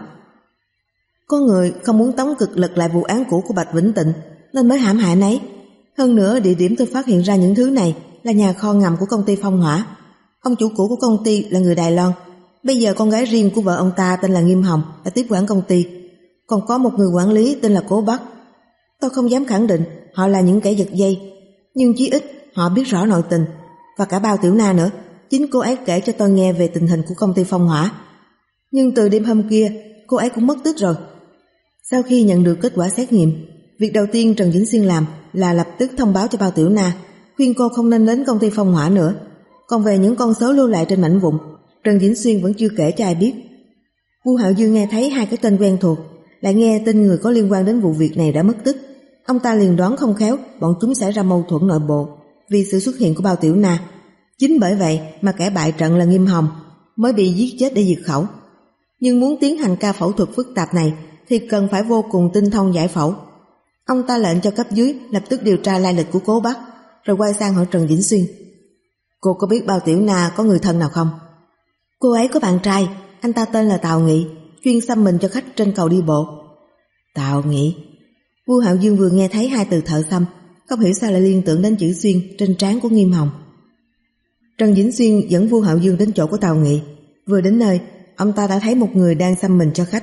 Có người không muốn Tống Cực lật lại vụ án cũ của Bạch Vĩnh Tịnh nên mới hãm hại anh ấy. Hơn nữa địa điểm tôi phát hiện ra những thứ này là nhà kho ngầm của công ty Phong Hỏa. Ông chủ cũ của công ty là người Đài Loan. Bây giờ con gái riêng của vợ ông ta tên là Nghiêm Hồng đã tiếp quản công ty. Còn có một người quản lý tên là Cố Bắc. Tôi không dám khẳng định họ là những kẻ giật dây, nhưng chí ít họ biết rõ nội tình. Và cả Bao Tiểu Na nữa. Chính cô ấy kể cho tôi nghe về tình hình của công ty Phong Hỏa. Nhưng từ đêm hôm kia cô ấy cũng mất tích rồi. Sau khi nhận được kết quả xét nghiệm, việc đầu tiên Trần Vĩnh Xuyên làm là lập tức thông báo cho Bao Tiểu Na, khuyên cô không nên đến công ty Phong Hỏa nữa. Còn về những con số lưu lại trên mảnh vụn, Trần Vĩnh Xuyên vẫn chưa kể cho ai biết. Vu Hạo Dương nghe thấy hai cái tên quen thuộc, lại nghe tin người có liên quan đến vụ việc này đã mất tích. Ông ta liền đoán không khéo bọn chúng xảy ra mâu thuẫn nội bộ vì sự xuất hiện của Bao Tiểu Na. Chính bởi vậy mà kẻ bại trận là Nghiêm Hồng mới bị giết chết để diệt khẩu. Nhưng muốn tiến hành ca phẫu thuật phức tạp này thì cần phải vô cùng tinh thông giải phẫu. Ông ta lệnh cho cấp dưới lập tức điều tra lai lịch của Cố Bắc, rồi quay sang hỏi Trần Vĩnh Xuyên. Cô có biết Bao Tiểu Na có người thân nào không? Cô ấy có bạn trai, anh ta tên là Tào Nghị, chuyên xăm mình cho khách trên cầu đi bộ. Tào Nghị. Vu Hạo Dương vừa nghe thấy hai từ thợ xăm, không hiểu sao lại liên tưởng đến chữ Xuyên trên trán của Nghiêm Hồng. Trần Vĩnh Xuyên dẫn Vu Hạo Dương đến chỗ của Tào Nghị. Vừa đến nơi, ông ta đã thấy một người đang xăm mình cho khách.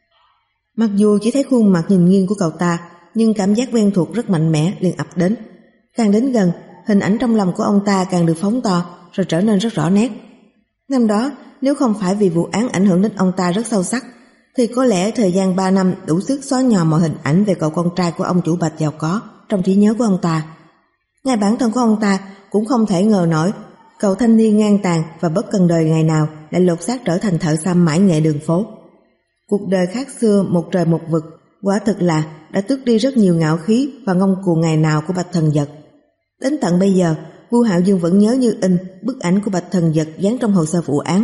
Mặc dù chỉ thấy khuôn mặt nhìn nghiêng của cậu ta, nhưng cảm giác quen thuộc rất mạnh mẽ liền ập đến. Càng đến gần, hình ảnh trong lòng của ông ta càng được phóng to, rồi trở nên rất rõ nét. Năm đó, nếu không phải vì vụ án ảnh hưởng đến ông ta rất sâu sắc, thì có lẽ thời gian ba năm đủ sức xóa nhòa mọi hình ảnh về cậu con trai của ông chủ Bạch giàu có trong trí nhớ của ông ta. Ngay bản thân của ông ta cũng không thể ngờ nổi cậu thanh niên ngang tàn và bất cần đời ngày nào lại lột xác trở thành thợ xăm mãi nghệ đường phố. Cuộc đời khác xưa một trời một vực, quả thực là đã tước đi rất nhiều ngạo khí và ngông cuồng ngày nào của Bạch Thần Dật. Đến tận bây giờ, Vu Hạo Dương vẫn nhớ như in bức ảnh của Bạch Thần Dật dán trong hồ sơ vụ án.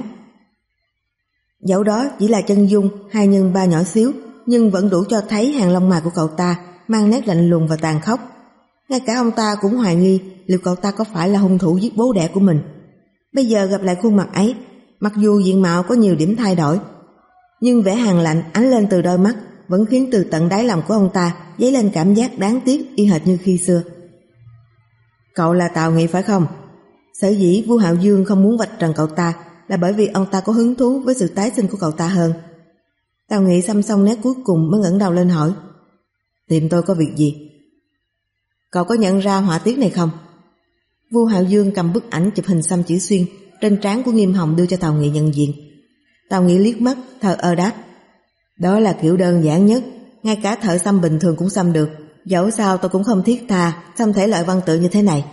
Dẫu đó chỉ là chân dung hai nhân ba nhỏ xíu, nhưng vẫn đủ cho thấy hàng lông mày của cậu ta mang nét lạnh lùng và tàn khốc. Ngay cả ông ta cũng hoài nghi liệu cậu ta có phải là hung thủ giết bố đẻ của mình. Bây giờ gặp lại khuôn mặt ấy, mặc dù diện mạo có nhiều điểm thay đổi, nhưng vẻ hàn lạnh ánh lên từ đôi mắt vẫn khiến từ tận đáy lòng của ông ta dấy lên cảm giác đáng tiếc y hệt như khi xưa. Cậu là Tào Nghị phải không? Sở dĩ Vu Hạo Dương không muốn vạch trần cậu ta là bởi vì ông ta có hứng thú với sự tái sinh của cậu ta hơn. Tào Nghị xăm xong nét cuối cùng mới ngẩng đầu lên hỏi: Tìm tôi có việc gì? Cậu có nhận ra họa tiết này không? Vu Hạo Dương cầm bức ảnh chụp hình xăm chữ xuyên trên trán của Nghiêm Hồng đưa cho Tào Nghị nhận diện. Tào Nghị liếc mắt thờ ơ đáp: Đó là kiểu đơn giản nhất, ngay cả thợ xăm bình thường cũng xăm được. Dẫu sao tôi cũng không thiết tha xăm thể loại văn tự như thế này.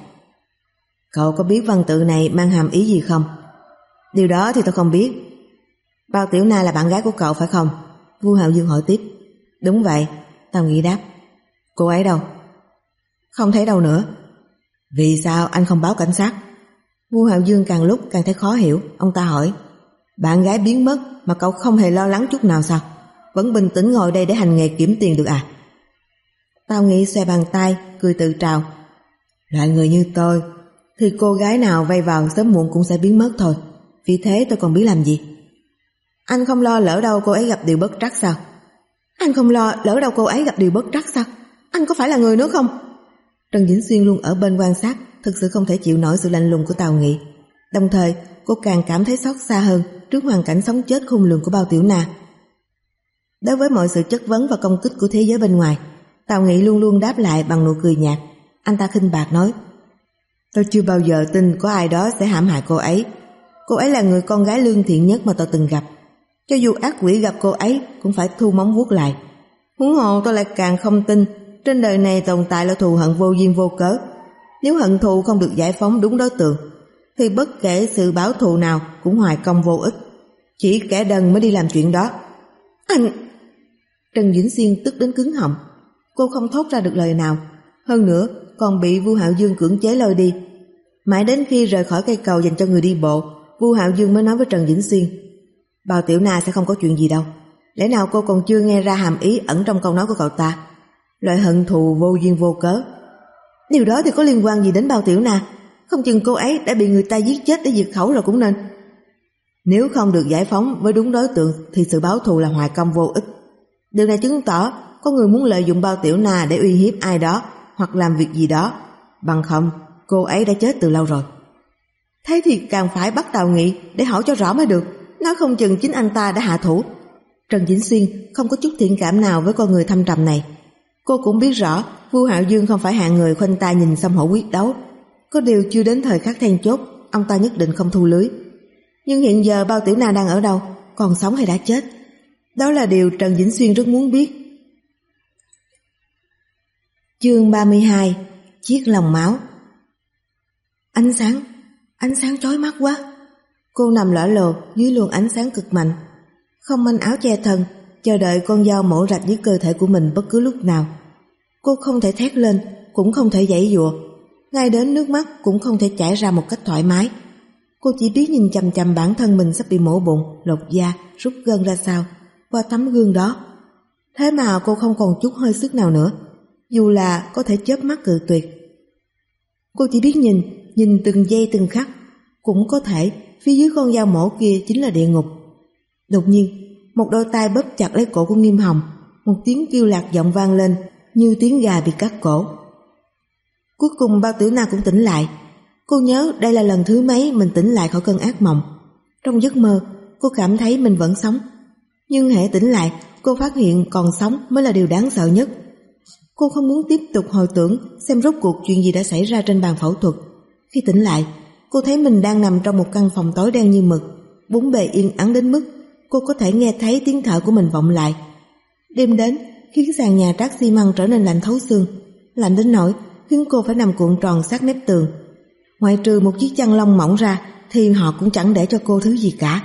Cậu có biết văn tự này mang hàm ý gì không? Điều đó thì tôi không biết. Bao Tiểu Na là bạn gái của cậu phải không? Vu Hạo Dương hỏi tiếp. Đúng vậy, Tào Nghị đáp. Cô ấy đâu? Không thấy đâu nữa. Vì sao anh không báo cảnh sát? Vu Hạo Dương càng lúc càng thấy khó hiểu. Ông ta hỏi: Bạn gái biến mất mà cậu không hề lo lắng chút nào sao? Vẫn bình tĩnh ngồi đây để hành nghề kiếm tiền được à? Tào Nghị xoay bàn tay cười tự trào: Loại người như tôi thì cô gái nào vay vào sớm muộn cũng sẽ biến mất thôi. Vì thế tôi còn biết làm gì. Anh không lo lỡ đâu cô ấy gặp điều bất trắc sao? Anh không lo lỡ đâu cô ấy gặp điều bất trắc sao? Anh có phải là người nữa không? Trần Vĩnh Xuyên luôn ở bên quan sát, thực sự không thể chịu nổi sự lạnh lùng của Tào Nghị. Đồng thời cô càng cảm thấy xót xa hơn trước hoàn cảnh sống chết khôn lường của Bao Tiểu Na. Đối với mọi sự chất vấn và công kích của thế giới bên ngoài, Tào Nghị luôn luôn đáp lại bằng nụ cười nhạt. Anh ta khinh bạc nói: Tôi chưa bao giờ tin có ai đó sẽ hãm hại cô ấy. Cô ấy là người con gái lương thiện nhất mà tôi từng gặp. Cho dù ác quỷ gặp cô ấy cũng phải thu móng vuốt lại. Huống hồ tôi lại càng không tin trên đời này tồn tại là thù hận vô duyên vô cớ. Nếu hận thù không được giải phóng đúng đối tượng thì bất kể sự báo thù nào cũng hoài công vô ích. Chỉ kẻ đần mới đi làm chuyện đó. Anh... Trần Vĩnh Xuyên tức đến cứng họng. Cô không thốt ra được lời nào. Hơn nữa còn bị Vu Hạo Dương cưỡng chế lôi đi. Mãi đến khi rời khỏi cây cầu dành cho người đi bộ, Vu Hạo Dương mới nói với Trần Vĩnh Xuyên: Bao Tiểu Na sẽ không có chuyện gì đâu. Lẽ nào cô còn chưa nghe ra hàm ý ẩn trong câu nói của cậu ta? Loại hận thù vô duyên vô cớ. Điều đó thì có liên quan gì đến Bao Tiểu Na? Không chừng cô ấy đã bị người ta giết chết để diệt khẩu rồi cũng nên. Nếu không được giải phóng với đúng đối tượng thì sự báo thù là hoài công vô ích. Điều này chứng tỏ có người muốn lợi dụng Bao Tiểu Na để uy hiếp ai đó hoặc làm việc gì đó. Bằng không cô ấy đã chết từ lâu rồi. Thế thì càng phải bắt Tào Nghị để hỏi cho rõ mới được. Nói không chừng chính anh ta đã hạ thủ. Trần Vĩnh Xuyên không có chút thiện cảm nào với con người thâm trầm này. Cô cũng biết rõ Vu Hạo Dương không phải hạng người khoanh tay nhìn xăm hổ quyết đấu. Có điều chưa đến thời khắc then chốt, ông ta nhất định không thu lưới. Nhưng hiện giờ Bao Tiểu Na đang ở đâu, còn sống hay đã chết? Đó là điều Trần Vĩnh Xuyên rất muốn biết. Chương ba mươi hai. Chiếc lồng máu. Ánh sáng, ánh sáng chói mắt quá. Cô nằm lõa lồ dưới luồng ánh sáng cực mạnh, không manh áo che thân, chờ đợi con dao mổ rạch dưới cơ thể của mình bất cứ lúc nào. Cô không thể thét lên, cũng không thể giãy giụa, ngay đến nước mắt cũng không thể chảy ra một cách thoải mái. Cô chỉ biết nhìn chằm chằm bản thân mình sắp bị mổ bụng, lột da, rút gân ra sao qua tấm gương đó. Thế mà cô không còn chút hơi sức nào nữa, dù là có thể chớp mắt cự tuyệt. Cô chỉ biết nhìn, nhìn từng giây từng khắc. Cũng có thể phía dưới con dao mổ kia chính là địa ngục. Đột nhiên một đôi tay bóp chặt lấy cổ của Nghiêm Hồng. Một tiếng kêu lạc vọng vang lên như tiếng gà bị cắt cổ. Cuối cùng Bao Tiểu Na cũng tỉnh lại. Cô nhớ đây là lần thứ mấy mình tỉnh lại khỏi cơn ác mộng. Trong giấc mơ cô cảm thấy mình vẫn sống, nhưng hễ tỉnh lại cô phát hiện còn sống mới là điều đáng sợ nhất. Cô không muốn tiếp tục hồi tưởng xem rốt cuộc chuyện gì đã xảy ra trên bàn phẫu thuật. Khi tỉnh lại, cô thấy mình đang nằm trong một căn phòng tối đen như mực, bốn bề yên ắng đến mức cô có thể nghe thấy tiếng thở của mình vọng lại. Đêm đến khiến sàn nhà trát xi măng trở nên lạnh thấu xương, lạnh đến nỗi khiến cô phải nằm cuộn tròn sát mép tường. Ngoại trừ một chiếc chăn lông mỏng ra thì họ cũng chẳng để cho cô thứ gì cả.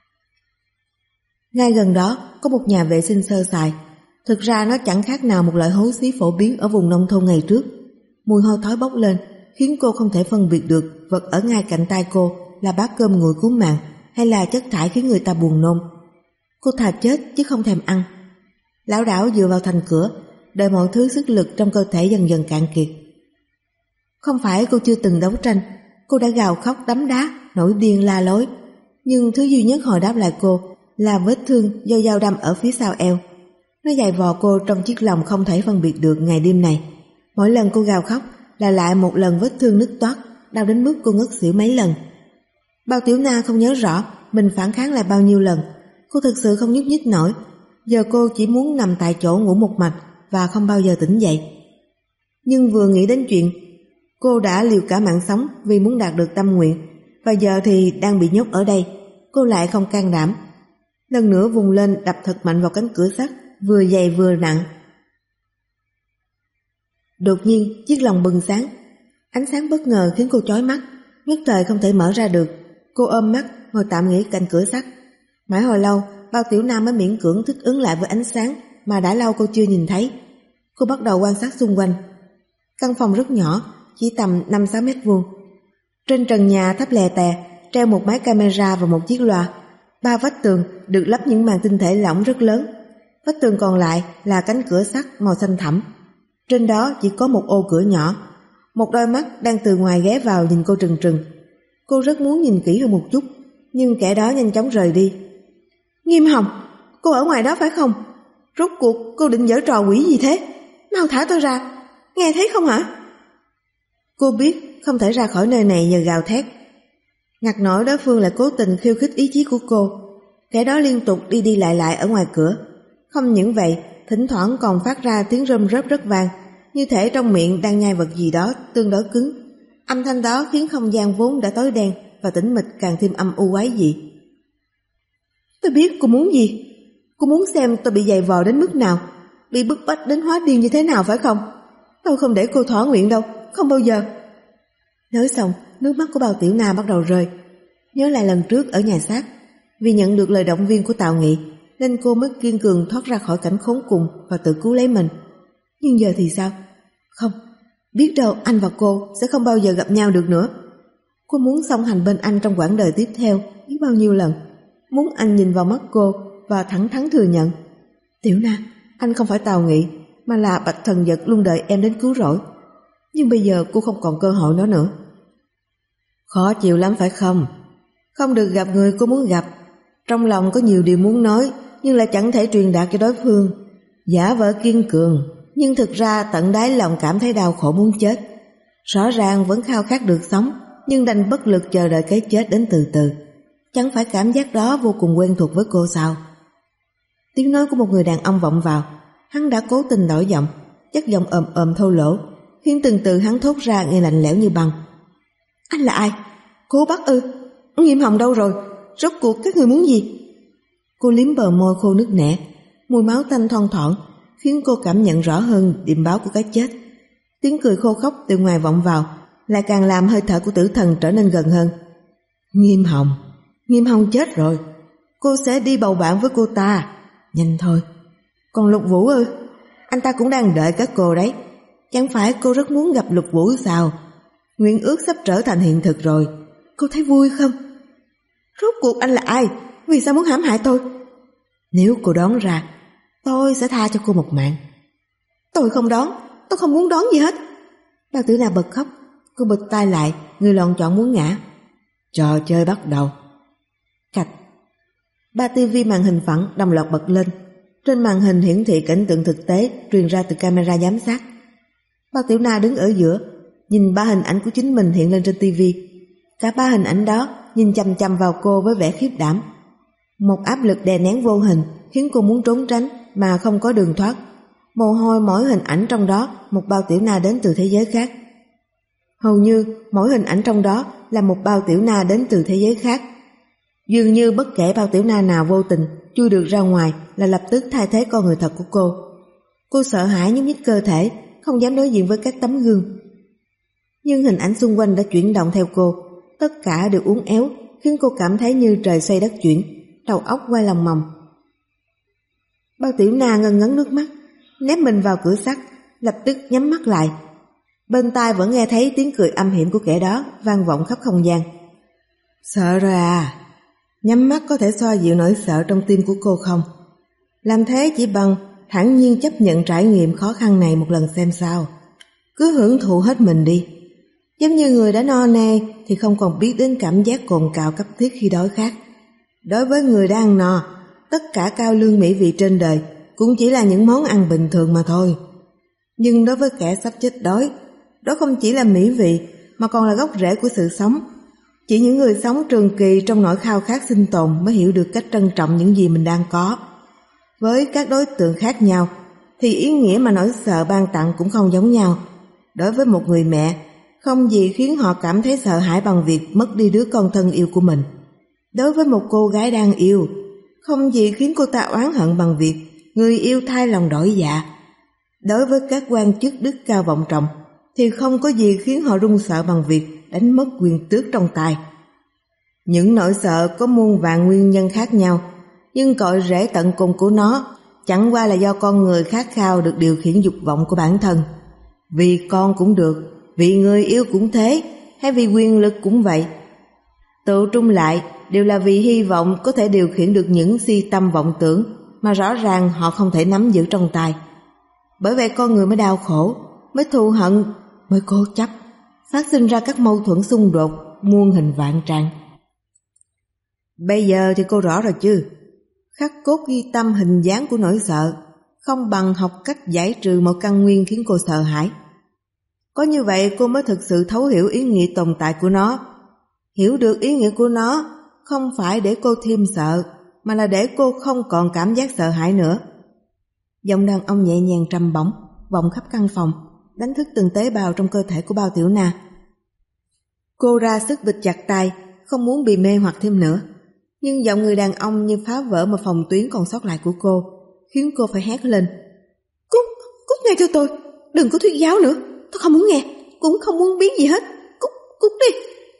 Ngay gần đó có một nhà vệ sinh sơ sài. Thực ra nó chẳng khác nào một loại hố xí phổ biến ở vùng nông thôn ngày trước. Mùi hôi thối bốc lên khiến cô không thể phân biệt được vật ở ngay cạnh tay cô là bát cơm nguội cứu mạng hay là chất thải khiến người ta buồn nôn. Cô thà chết chứ không thèm ăn. Lảo đảo dựa vào thành cửa, đợi mọi thứ sức lực trong cơ thể dần dần cạn kiệt. Không phải cô chưa từng đấu tranh, cô đã gào khóc đấm đá, nổi điên la lối, nhưng thứ duy nhất hồi đáp lại cô là vết thương do dao đâm ở phía sau eo. Nó giày vò cô trong chiếc lòng không thể phân biệt được ngày đêm này. Mỗi lần cô gào khóc là lại một lần vết thương nứt toát, đau đến mức cô ngất xỉu mấy lần. Bao Tiểu Na không nhớ rõ mình phản kháng lại bao nhiêu lần. Cô thực sự không nhúc nhích nổi. Giờ cô chỉ muốn nằm tại chỗ ngủ một mạch và không bao giờ tỉnh dậy. Nhưng vừa nghĩ đến chuyện cô đã liều cả mạng sống vì muốn đạt được tâm nguyện, và giờ thì đang bị nhốt ở đây, cô lại không can đảm. Lần nữa vùng lên đập thật mạnh vào cánh cửa sắt, vừa dày vừa nặng. Đột nhiên chiếc lồng bừng sáng. Ánh sáng bất ngờ khiến cô chói mắt, nhất thời không thể mở ra được. Cô ôm mắt ngồi tạm nghỉ cạnh cửa sắt. Mãi hồi lâu Bao Tiểu Na mới miễn cưỡng thích ứng lại với ánh sáng mà đã lâu cô chưa nhìn thấy. Cô bắt đầu quan sát xung quanh. Căn phòng rất nhỏ, chỉ tầm năm sáu mét vuông. Trên trần nhà thấp lè tè treo một máy camera và một chiếc loa. Ba vách tường được lắp những màn tinh thể lỏng rất lớn. Vách tường còn lại là cánh cửa sắt màu xanh thẳm. Trên đó chỉ có một ô cửa nhỏ. Một đôi mắt đang từ ngoài ghé vào nhìn cô trừng trừng. Cô rất muốn nhìn kỹ hơn một chút, nhưng kẻ đó nhanh chóng rời đi. Nghiêm Hồng, cô ở ngoài đó phải không? Rốt cuộc cô định giở trò quỷ gì thế? Mau thả tôi ra, nghe thấy không hả? Cô biết không thể ra khỏi nơi này nhờ gào thét. Ngặt nổi đối phương lại cố tình khiêu khích ý chí của cô. Kẻ đó liên tục đi đi lại lại ở ngoài cửa. Không những vậy, thỉnh thoảng còn phát ra tiếng rơm rớp rất vang, như thể trong miệng đang nhai vật gì đó tương đối cứng. Âm thanh đó khiến không gian vốn đã tối đen và tĩnh mịch càng thêm âm u quái dị. Tôi biết cô muốn gì. Cô muốn xem tôi bị giày vò đến mức nào, bị bức bách đến hóa điên như thế nào phải không? Tôi không để cô thỏa nguyện đâu, không bao giờ. Nói xong, nước mắt của Bao Tiểu Na bắt đầu rơi. Nhớ lại lần trước ở nhà xác, vì nhận được lời động viên của Tào Nghị nên cô mới kiên cường thoát ra khỏi cảnh khốn cùng và tự cứu lấy mình. Nhưng giờ thì sao? Không, biết đâu anh và cô sẽ không bao giờ gặp nhau được nữa. Cô muốn song hành bên anh trong quãng đời tiếp theo biết bao nhiêu lần. Muốn anh nhìn vào mắt cô và thẳng thắn thừa nhận: Tiểu Na, anh không phải Tào Nghị, mà là Bạch Thần Dật luôn đợi em đến cứu rỗi. Nhưng bây giờ cô không còn cơ hội đó nữa. Khó chịu lắm phải không? Không được gặp người cô muốn gặp. Trong lòng có nhiều điều muốn nói, nhưng lại chẳng thể truyền đạt cho đối phương. Giả vờ kiên cường, nhưng thực ra tận đáy lòng cảm thấy đau khổ muốn chết. Rõ ràng vẫn khao khát được sống, nhưng đành bất lực chờ đợi cái chết đến từ từ. Chẳng phải cảm giác đó vô cùng quen thuộc với cô sao? Tiếng nói của một người đàn ông vọng vào. Hắn đã cố tình đổi giọng, chất giọng ồm ồm thô lỗ, khiến từng từ hắn thốt ra nghe lạnh lẽo như băng. Anh là ai? Cô bắt ư? Nghiêm Hồng đâu rồi? Rốt cuộc các người muốn gì? Cô liếm bờ môi khô nứt nẻ, mùi máu tanh thoang thoảng khiến cô cảm nhận rõ hơn điểm báo của cái chết. Tiếng cười khô khóc từ ngoài vọng vào lại càng làm hơi thở của tử thần trở nên gần hơn. Nghiêm Hồng, Nghiêm Hồng chết rồi. Cô sẽ đi bầu bạn với cô ta. Nhanh thôi. Còn Lục Vũ ư? Anh ta cũng đang đợi các cô đấy. Chẳng phải cô rất muốn gặp Lục Vũ sao? Nguyện ước sắp trở thành hiện thực rồi. Cô thấy vui không? Rốt cuộc anh là ai? Vì sao muốn hãm hại tôi? Nếu cô đoán ra, tôi sẽ tha cho cô một mạng. Tôi không đoán. Tôi không muốn đoán gì hết. Bao Tử Na bật khóc. Cô bịt tai lại, người loạn trọn muốn ngã. Trò chơi bắt đầu. Cạch. Ba tivi màn hình phẳng đồng loạt bật lên. Trên màn hình hiển thị cảnh tượng thực tế truyền ra từ camera giám sát. Bao Tiểu Na đứng ở giữa, nhìn ba hình ảnh của chính mình hiện lên trên tivi. Cả ba hình ảnh đó nhìn chằm chằm vào cô với vẻ khiếp đảm. Một áp lực đè nén vô hình khiến cô muốn trốn tránh mà không có đường thoát. Mồ hôi mỗi hình ảnh trong đó một Bao Tiểu Na đến từ thế giới khác. Hầu như mỗi hình ảnh trong đó là một Bao Tiểu Na đến từ thế giới khác. Dường như bất kể Bao Tiểu Na nào vô tình chui được ra ngoài là lập tức thay thế con người thật của cô. Cô sợ hãi nhúc nhích cơ thể, không dám đối diện với các tấm gương. Nhưng hình ảnh xung quanh đã chuyển động theo cô, tất cả đều uốn éo, khiến cô cảm thấy như trời xoay đất chuyển, đầu óc quay lòng mòng. Bao Tiểu Na ngân ngấn nước mắt, nép mình vào cửa sắt, lập tức nhắm mắt lại. Bên tai vẫn nghe thấy tiếng cười âm hiểm của kẻ đó vang vọng khắp không gian. Sợ rồi à? Nhắm mắt có thể xoa dịu nỗi sợ trong tim của cô không? Làm thế chỉ bằng thản nhiên chấp nhận trải nghiệm khó khăn này một lần xem sao. Cứ hưởng thụ hết mình đi. Giống như người đã no nê thì không còn biết đến cảm giác cồn cào cấp thiết khi đói khát. Đối với người đã ăn no, tất cả cao lương mỹ vị trên đời cũng chỉ là những món ăn bình thường mà thôi. Nhưng đối với kẻ sắp chết đói, đó không chỉ là mỹ vị mà còn là gốc rễ của sự sống. Chỉ những người sống trường kỳ trong nỗi khao khát sinh tồn mới hiểu được cách trân trọng những gì mình đang có. Với các đối tượng khác nhau thì ý nghĩa mà nỗi sợ ban tặng cũng không giống nhau. Đối với một người mẹ, không gì khiến họ cảm thấy sợ hãi bằng việc mất đi đứa con thân yêu của mình. Đối với một cô gái đang yêu, không gì khiến cô ta oán hận bằng việc người yêu thay lòng đổi dạ. Đối với các quan chức đức cao vọng trọng thì không có gì khiến họ run sợ bằng việc đánh mất quyền tước trong tay. Những nỗi sợ có muôn vàn nguyên nhân khác nhau, nhưng cội rễ tận cùng của nó chẳng qua là do con người khát khao được điều khiển dục vọng của bản thân. Vì con cũng được, vì người yêu cũng thế, hay vì quyền lực cũng vậy. Tụ trung lại đều là vì hy vọng có thể điều khiển được những si tâm vọng tưởng mà rõ ràng họ không thể nắm giữ trong tay. Bởi vậy con người mới đau khổ, mới thù hận, mới cố chấp, phát sinh ra các mâu thuẫn xung đột muôn hình vạn trạng. Bây giờ thì cô rõ rồi chứ? Khắc cốt ghi tâm hình dáng của nỗi sợ không bằng học cách giải trừ một căn nguyên khiến cô sợ hãi. Có như vậy cô mới thực sự thấu hiểu ý nghĩa tồn tại của nó. Hiểu được ý nghĩa của nó không phải để cô thêm sợ, mà là để cô không còn cảm giác sợ hãi nữa. Giọng đàn ông nhẹ nhàng trầm bổng vọng khắp căn phòng, đánh thức từng tế bào trong cơ thể của Bao Tiểu Na. Cô ra sức bịt chặt tay, không muốn bị mê hoặc thêm nữa. Nhưng giọng người đàn ông như phá vỡ một phòng tuyến còn sót lại của cô, khiến cô phải hét lên. Cút, cút ngay cho tôi, đừng có thuyết giáo nữa, tôi không muốn nghe, cũng không muốn biết gì hết, cút, cút đi.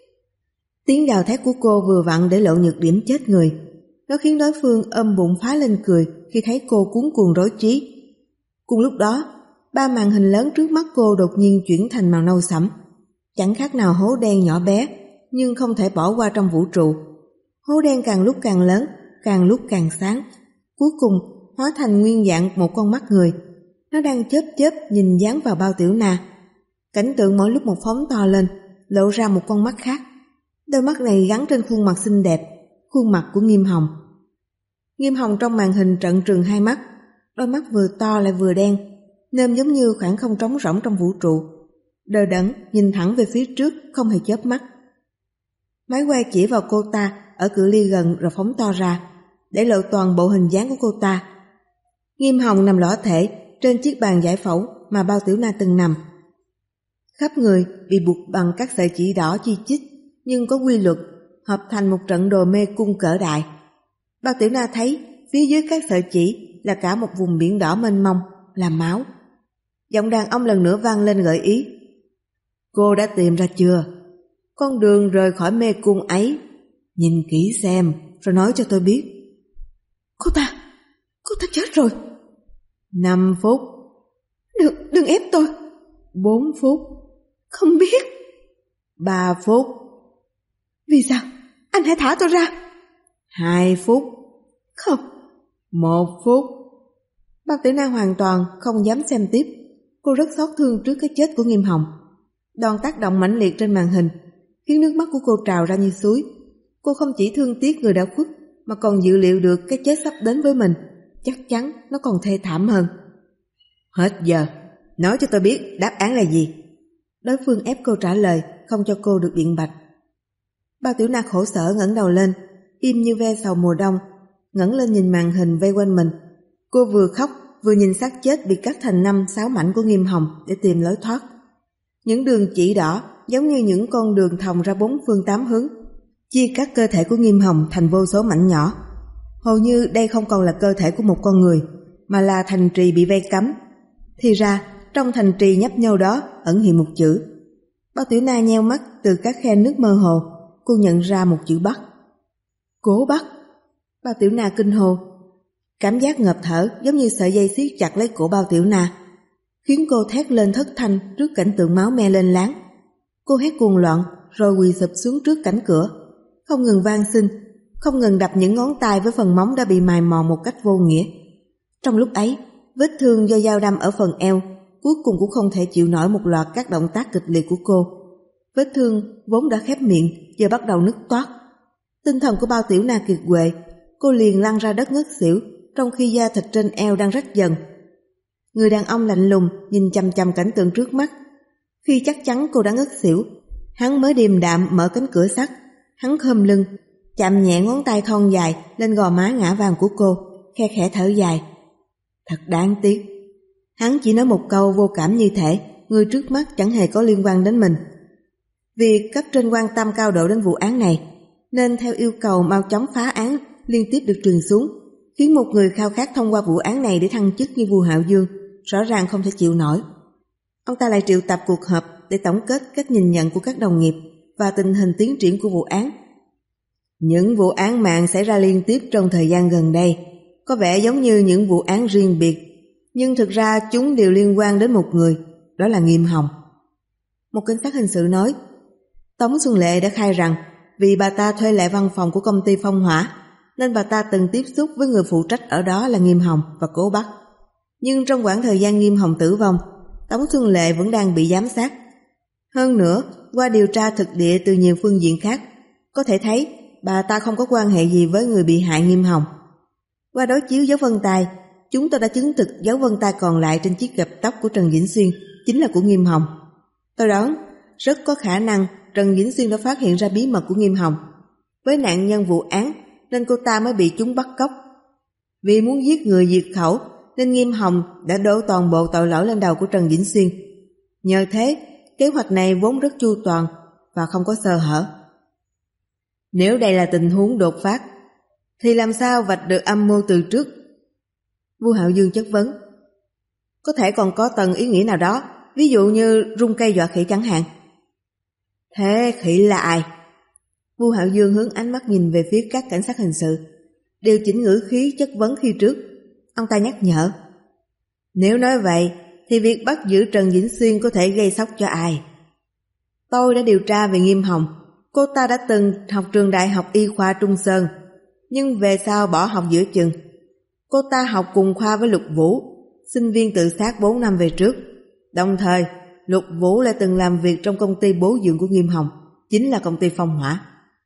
Tiếng gào thét của cô vừa vặn để lộ nhược điểm chết người. Nó khiến đối phương ôm bụng phá lên cười khi thấy cô cuống cuồng rối trí. Cùng lúc đó, ba màn hình lớn trước mắt cô đột nhiên chuyển thành màu nâu sẫm, chẳng khác nào hố đen nhỏ bé nhưng không thể bỏ qua trong vũ trụ. Hố đen càng lúc càng lớn, càng lúc càng sáng, cuối cùng hóa thành nguyên dạng một con mắt người. Nó đang chớp chớp nhìn dán vào Bao Tiểu Na. Cảnh tượng mỗi lúc một phóng to lên, lộ ra một con mắt khác. Đôi mắt này gắn trên khuôn mặt xinh đẹp, khuôn mặt của Nghiêm Hồng. Nghiêm Hồng trong màn hình trợn trừng hai mắt, đôi mắt vừa to lại vừa đen, nên giống như khoảng không trống rỗng trong vũ trụ. Đờ đẫn nhìn thẳng về phía trước, không hề chớp mắt. Máy quay chỉ vào cô ta ở cự ly gần rồi phóng to ra, để lộ toàn bộ hình dáng của cô ta. Nghiêm Hồng nằm lõa thể trên chiếc bàn giải phẫu mà Bao Tiểu Na từng nằm. Khắp người bị buộc bằng các sợi chỉ đỏ chi chít, nhưng có quy luật, hợp thành một trận đồ mê cung cỡ đại. Bao Tiểu Na thấy phía dưới các sợi chỉ là cả một vùng biển đỏ mênh mông, là máu. Giọng đàn ông lần nữa vang lên gợi ý. Cô đã tìm ra chưa? Con đường rời khỏi mê cung ấy, nhìn kỹ xem rồi nói cho tôi biết. Cô ta, cô ta chết rồi. Năm phút. Đừng, đừng ép tôi. Bốn phút. Không biết. Ba phút. Vì sao? Anh hãy thả tôi ra. Hai phút. Không. Một phút. Bao Tiểu Na hoàn toàn không dám xem tiếp. Cô rất xót thương trước cái chết của Nghiêm Hồng. Đòn tác động mãnh liệt trên màn hình khiến nước mắt của cô trào ra như suối. Cô không chỉ thương tiếc người đã khuất, mà còn dự liệu được cái chết sắp đến với mình. Chắc chắn nó còn thê thảm hơn. Hết giờ, nói cho tôi biết đáp án là gì. Đối phương ép cô trả lời, không cho cô được biện bạch. Bao Tiểu Na khổ sở ngẩng đầu lên, im như ve sầu mùa đông, ngẩng lên nhìn màn hình vây quanh mình. Cô vừa khóc vừa nhìn xác chết bị cắt thành năm sáu mảnh của Nghiêm Hồng để tìm lối thoát. Những đường chỉ đỏ giống như những con đường thòng ra bốn phương tám hướng, chia cắt cơ thể của Nghiêm Hồng thành vô số mảnh nhỏ. Hầu như đây không còn là cơ thể của một con người, mà là thành trì bị vây cấm. Thì ra trong thành trì nhấp nhô đó ẩn hiện một chữ. Bao Tiểu Na nheo mắt từ các khe nước mơ hồ, cô nhận ra một chữ Bắc. Cố Bắc. Bao Tiểu Na kinh hô. Cảm giác ngợp thở giống như sợi dây siết chặt lấy cổ Bao Tiểu Na. khiến cô thét lên thất thanh trước cảnh tượng máu me lên láng. Cô hét cuồng loạn rồi quỳ sụp xuống trước cánh cửa, không ngừng van xin, không ngừng đập những ngón tay với phần móng đã bị mài mòn một cách vô nghĩa. Trong lúc ấy, vết thương do dao đâm ở phần eo cuối cùng cũng không thể chịu nổi một loạt các động tác kịch liệt của cô. Vết thương vốn đã khép miệng giờ bắt đầu nứt toát. Tinh thần của Bao Tiểu Na kiệt quệ, cô liền lăn ra đất ngất xỉu trong khi da thịt trên eo đang rách dần. Người đàn ông lạnh lùng nhìn chằm chằm cảnh tượng trước mắt. Khi chắc chắn cô đã ngất xỉu, hắn mới điềm đạm mở cánh cửa sắt. Hắn khom lưng, chạm nhẹ ngón tay thon dài lên gò má ngả vàng của cô, khe khẽ thở dài. Thật đáng tiếc. Hắn chỉ nói một câu vô cảm như thể người trước mắt chẳng hề có liên quan đến mình. Vì cấp trên quan tâm cao độ đến vụ án này, nên theo yêu cầu mau chóng phá án liên tiếp được truyền xuống, khiến một người khao khát thông qua vụ án này để thăng chức như Vu Hạo Dương rõ ràng không thể chịu nổi. Ông ta lại triệu tập cuộc họp để tổng kết cách nhìn nhận của các đồng nghiệp và tình hình tiến triển của vụ án. Những vụ án mạng xảy ra liên tiếp trong thời gian gần đây có vẻ giống như những vụ án riêng biệt, nhưng thực ra chúng đều liên quan đến một người, đó là Nghiêm Hồng. Một cảnh sát hình sự nói, Tống Xuân Lệ đã khai rằng vì bà ta thuê lại văn phòng của công ty Phong Hỏa, nên bà ta từng tiếp xúc với người phụ trách ở đó là Nghiêm Hồng và Cố Bắc. Nhưng trong khoảng thời gian Nghiêm Hồng tử vong, Tống Xuân Lệ vẫn đang bị giám sát. Hơn nữa, qua điều tra thực địa từ nhiều phương diện khác, có thể thấy bà ta không có quan hệ gì với người bị hại Nghiêm Hồng. Qua đối chiếu dấu vân tay, chúng tôi đã chứng thực dấu vân tay còn lại trên chiếc gập tóc của Trần Vĩnh Xuyên chính là của Nghiêm Hồng. Tôi đoán rất có khả năng Trần Vĩnh Xuyên đã phát hiện ra bí mật của Nghiêm Hồng với nạn nhân vụ án, nên cô ta mới bị chúng bắt cóc. Vì muốn giết người diệt khẩu nên Nghiêm Hồng đã đổ toàn bộ tội lỗi lên đầu của Trần Vĩnh Xuyên. Nhờ thế, kế hoạch này vốn rất chu toàn và không có sơ hở. Nếu đây là tình huống đột phát, thì làm sao vạch được âm mưu từ trước? Vu Hạo Dương chất vấn. Có thể còn có tầng ý nghĩa nào đó, ví dụ như rung cây dọa khỉ chẳng hạn. Thế khỉ là ai? Vu Hạo Dương hướng ánh mắt nhìn về phía các cảnh sát hình sự, điều chỉnh ngữ khí chất vấn khi trước. Ông ta nhắc nhở, nếu nói vậy thì việc bắt giữ Trần Vĩnh Xuyên có thể gây sốc cho ai? Tôi đã điều tra về Nghiêm Hồng. Cô ta đã từng học trường Đại học Y khoa Trung Sơn, nhưng về sau bỏ học giữa chừng. Cô ta học cùng khoa với Lục Vũ, sinh viên tự sát bốn năm về trước. Đồng thời, Lục Vũ lại từng làm việc trong công ty bố dưỡng của Nghiêm Hồng, chính là công ty Phong Hỏa.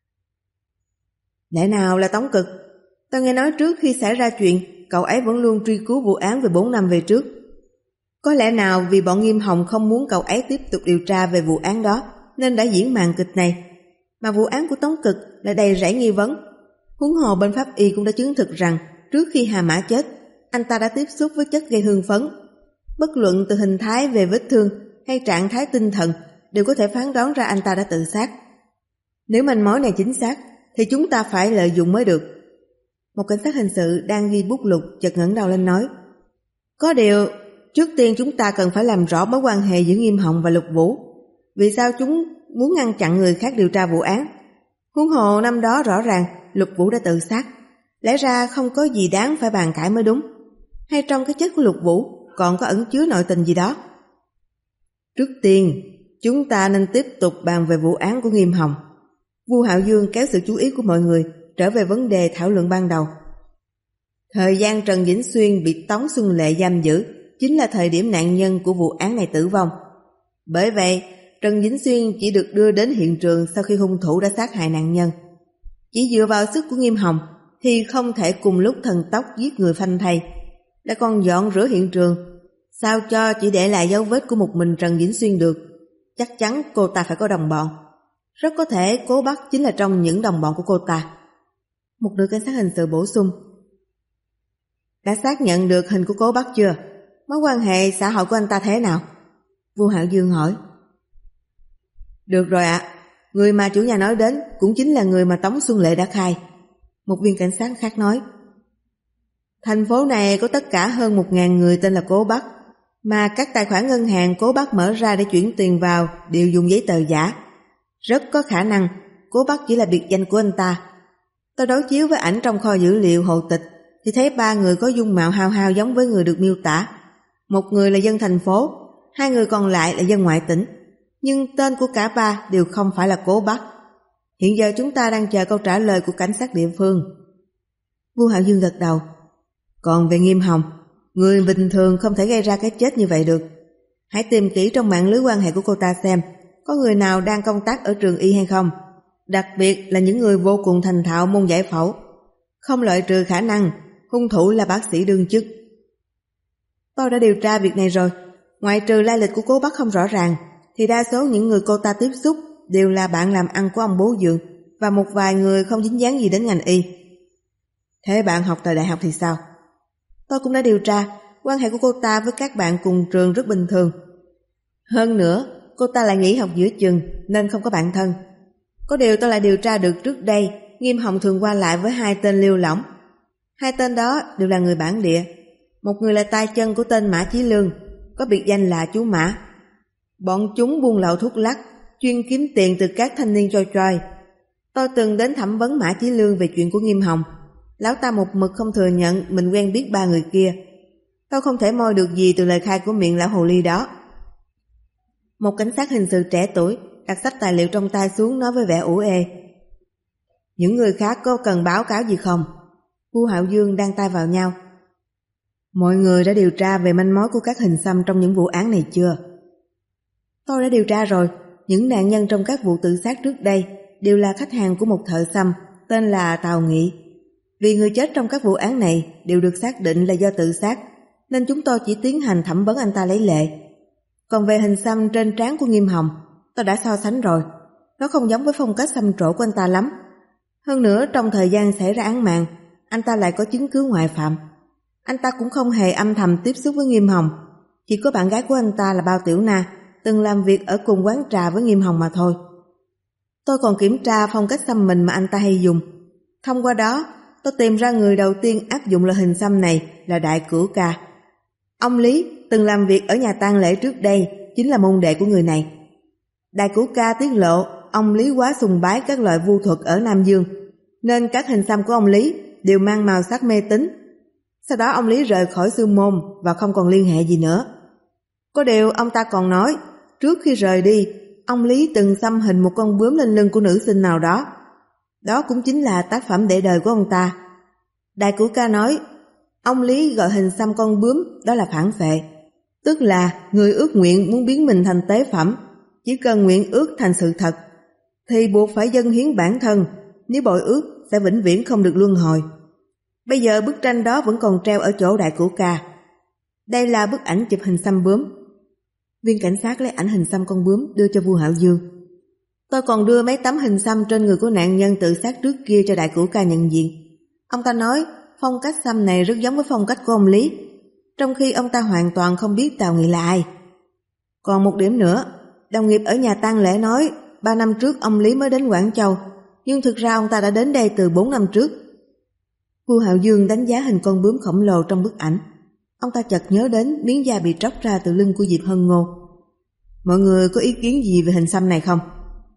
Lẽ nào là Tống Cực? Tôi nghe nói trước khi xảy ra chuyện, cậu ấy vẫn luôn truy cứu vụ án về bốn năm về trước. Có lẽ nào vì bọn Nghiêm Hồng không muốn cậu ấy tiếp tục điều tra về vụ án đó, nên đã diễn màn kịch này. Mà vụ án của Tống Cực lại đầy rẫy nghi vấn. Huống hồ bên pháp y cũng đã chứng thực rằng trước khi Hà Mã chết, anh ta đã tiếp xúc với chất gây hưng phấn. Bất luận từ hình thái về vết thương hay trạng thái tinh thần đều có thể phán đoán ra anh ta đã tự sát. Nếu manh mối này chính xác thì chúng ta phải lợi dụng mới được. Một cảnh sát hình sự đang ghi bút lục chợt ngẩng đầu lên nói, có điều trước tiên chúng ta cần phải làm rõ mối quan hệ giữa Nghiêm Hồng và Lục Vũ. Vì sao chúng muốn ngăn chặn người khác điều tra vụ án? Huống hồ năm đó rõ ràng Lục Vũ đã tự sát, lẽ ra không có gì đáng phải bàn cãi mới đúng. Hay trong cái chết của Lục Vũ còn có ẩn chứa nội tình gì đó? Trước tiên chúng ta nên tiếp tục bàn về vụ án của Nghiêm Hồng. Vu Hạo Dương kéo sự chú ý của mọi người trở về vấn đề thảo luận ban đầu. Thời gian Trần Vĩnh Xuyên bị Tống Xuân Lệ giam giữ chính là thời điểm nạn nhân của vụ án này tử vong. Bởi vậy, Trần Vĩnh Xuyên chỉ được đưa đến hiện trường sau khi hung thủ đã sát hại nạn nhân. Chỉ dựa vào sức của Nghiêm Hồng thì không thể cùng lúc thần tốc giết người phanh thây, đã còn dọn rửa hiện trường, sao cho chỉ để lại dấu vết của một mình Trần Vĩnh Xuyên được. Chắc chắn cô ta phải có đồng bọn. Rất có thể Cố Bắc chính là trong những đồng bọn của cô ta. Một nữ cảnh sát hình sự bổ sung, đã xác nhận được hình của Cố Bắc chưa? Mối quan hệ xã hội của anh ta thế nào? Vu Hạo Dương hỏi. Được rồi ạ, à. Người mà chủ nhà nói đến cũng chính là người mà Tống Xuân Lệ đã khai. Một viên cảnh sát khác nói, thành phố này có tất cả hơn một ngàn người tên là Cố Bắc, mà các tài khoản ngân hàng Cố Bắc mở ra để chuyển tiền vào đều dùng giấy tờ giả. Rất có khả năng Cố Bắc chỉ là biệt danh của anh ta. Tôi đối chiếu với ảnh trong kho dữ liệu hộ tịch thì thấy ba người có dung mạo hao hao giống với người được miêu tả. Một người là dân thành phố, hai người còn lại là dân ngoại tỉnh. Nhưng tên của cả ba đều không phải là Cố Bắc. Hiện giờ chúng ta đang chờ câu trả lời của cảnh sát địa phương. Vu Hạo Dương gật đầu. Còn về Nghiêm Hồng, người bình thường không thể gây ra cái chết như vậy được. Hãy tìm kỹ trong mạng lưới quan hệ của cô ta xem có người nào đang công tác ở trường y hay không. Đặc biệt là những người vô cùng thành thạo môn giải phẫu. Không loại trừ khả năng hung thủ là bác sĩ đương chức. Tôi đã điều tra việc này rồi. Ngoại trừ lai lịch của Cố Bắc không rõ ràng, thì đa số những người cô ta tiếp xúc đều là bạn làm ăn của ông bố Dượng và một vài người không dính dáng gì đến ngành y. Thế bạn học tại đại học thì sao? Tôi cũng đã điều tra, quan hệ của cô ta với các bạn cùng trường rất bình thường. Hơn nữa, cô ta lại nghỉ học giữa chừng nên không có bạn thân. Có điều tôi lại điều tra được trước đây Nghiêm Hồng thường qua lại với hai tên Liêu Lỏng. Hai tên đó đều là người bản địa. Một người là tay chân của tên Mã Chí Lương, có biệt danh là chú Mã. Bọn chúng buôn lậu thuốc lắc, chuyên kiếm tiền từ các thanh niên choi choi. Tôi từng đến thẩm vấn Mã Chí Lương về chuyện của Nghiêm Hồng. Lão ta một mực không thừa nhận mình quen biết ba người kia. Tôi không thể moi được gì từ lời khai của miệng lão hồ ly đó. Một cảnh sát hình sự trẻ tuổi đặt xách tài liệu trong tay xuống nói với vẻ ủ ê. Những người khác có cần báo cáo gì không? Vu Hạo Dương đan tay vào nhau. Mọi người đã điều tra về manh mối của các hình xăm trong những vụ án này chưa? Tôi đã điều tra rồi. Những nạn nhân trong các vụ tự sát trước đây đều là khách hàng của một thợ xăm tên là Tào Nghị. Vì người chết trong các vụ án này đều được xác định là do tự sát, nên chúng tôi chỉ tiến hành thẩm vấn anh ta lấy lệ. Còn về hình xăm trên trán của Nghiêm Hồng, tôi đã so sánh rồi. Nó không giống với phong cách xăm trổ của anh ta lắm. Hơn nữa, trong thời gian xảy ra án mạng, anh ta lại có chứng cứ ngoại phạm. Anh ta cũng không hề âm thầm tiếp xúc với Nghiêm Hồng. Chỉ có bạn gái của anh ta là Bao Tiểu Na từng làm việc ở cùng quán trà với Nghiêm Hồng mà thôi. Tôi còn kiểm tra phong cách xăm mình mà anh ta hay dùng. Thông qua đó, tôi tìm ra người đầu tiên áp dụng loại hình xăm này là Đại Cửu Ca. Ông Lý từng làm việc ở nhà tang lễ trước đây, chính là môn đệ của người này. Đại Cửu Ca tiết lộ ông Lý quá sùng bái các loại vu thuật ở Nam Dương, nên các hình xăm của ông Lý đều mang màu sắc mê tín. Sau đó ông Lý rời khỏi sư môn và không còn liên hệ gì nữa. Có điều ông ta còn nói, trước khi rời đi, ông Lý từng xăm hình một con bướm lên lưng của nữ sinh nào đó. Đó cũng chính là tác phẩm để đời của ông ta. Đại Cửu Ca nói, ông Lý gọi hình xăm con bướm đó là phản phệ, tức là người ước nguyện muốn biến mình thành tế phẩm, chỉ cần nguyện ước thành sự thật, thì buộc phải dâng hiến bản thân, nếu bội ước sẽ vĩnh viễn không được luân hồi. Bây giờ bức tranh đó vẫn còn treo ở chỗ Đại Cửu Ca. Đây là bức ảnh chụp hình xăm bướm. Viên cảnh sát lấy ảnh hình xăm con bướm đưa cho Vu Hạo Dương. Tôi còn đưa mấy tấm hình xăm trên người của nạn nhân tự sát trước kia cho Đại Cửu Ca nhận diện. Ông ta nói phong cách xăm này rất giống với phong cách của ông Lý, trong khi ông ta hoàn toàn không biết Tào Nghị là ai. Còn một điểm nữa, đồng nghiệp ở nhà tang lễ nói ba năm trước ông Lý mới đến Quảng Châu, nhưng thực ra ông ta đã đến đây từ bốn năm trước. Vu Hạo Dương đánh giá hình con bướm khổng lồ trong bức ảnh. Ông ta chợt nhớ đến miếng da bị tróc ra từ lưng của Diệp Hân Ngô. Mọi người có ý kiến gì về hình xăm này không?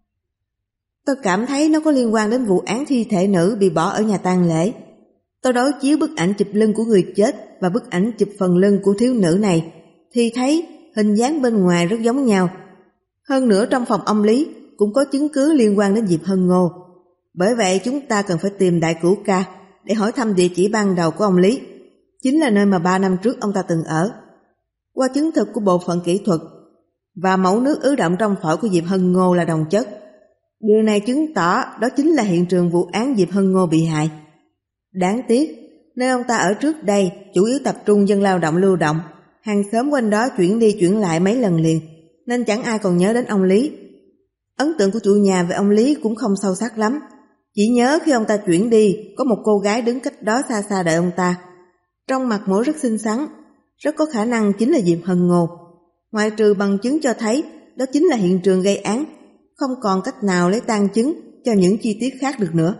Tôi cảm thấy nó có liên quan đến vụ án thi thể nữ bị bỏ ở nhà tang lễ. Tôi đối chiếu bức ảnh chụp lưng của người chết và bức ảnh chụp phần lưng của thiếu nữ này, thì thấy hình dáng bên ngoài rất giống nhau. Hơn nữa trong phòng ông Lý cũng có chứng cứ liên quan đến Diệp Hân Ngô. Bởi vậy chúng ta cần phải tìm Đại Cửu Ca để hỏi thăm địa chỉ ban đầu của ông Lý, chính là nơi mà ba năm trước ông ta từng ở. Qua chứng thực của bộ phận kỹ thuật và mẫu nước ứ động trong phổi của Diệp Hân Ngô là đồng chất. Điều này chứng tỏ đó chính là hiện trường vụ án Diệp Hân Ngô bị hại. Đáng tiếc, nơi ông ta ở trước đây chủ yếu tập trung dân lao động lưu động, hàng xóm quanh đó chuyển đi chuyển lại mấy lần liền, nên chẳng ai còn nhớ đến ông Lý. Ấn tượng của chủ nhà về ông Lý cũng không sâu sắc lắm, chỉ nhớ khi ông ta chuyển đi có một cô gái đứng cách đó xa xa đợi ông ta. Trong mặt mũi rất xinh xắn, rất có khả năng chính là Diệp Hân Ngô. Ngoại trừ bằng chứng cho thấy đó chính là hiện trường gây án, không còn cách nào lấy tang chứng cho những chi tiết khác được nữa.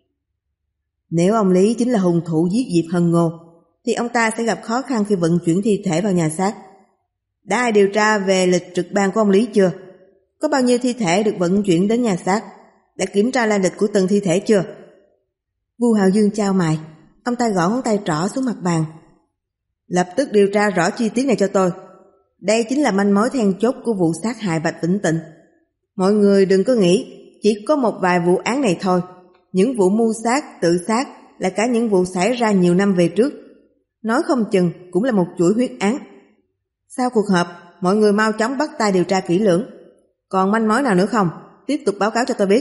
Nếu ông Lý chính là hung thủ giết Diệp Hân Ngô, thì ông ta sẽ gặp khó khăn khi vận chuyển thi thể vào nhà xác. Đã ai điều tra về lịch trực ban của ông Lý chưa? Có bao nhiêu thi thể được vận chuyển đến nhà xác? Đã kiểm tra lai lịch của từng thi thể chưa? Vu Hạo Dương chau mày, ông ta gõ ngón tay trỏ xuống mặt bàn. Lập tức điều tra rõ chi tiết này cho tôi. Đây chính là manh mối then chốt của vụ sát hại Bạch Vĩnh Tịnh. Mọi người đừng có nghĩ chỉ có một vài vụ án này thôi. Những vụ mưu sát, tự sát là cả những vụ xảy ra nhiều năm về trước. Nói không chừng cũng là một chuỗi huyết án. Sau cuộc họp, mọi người mau chóng bắt tay điều tra kỹ lưỡng. Còn manh mối nào nữa không? Tiếp tục báo cáo cho tôi biết.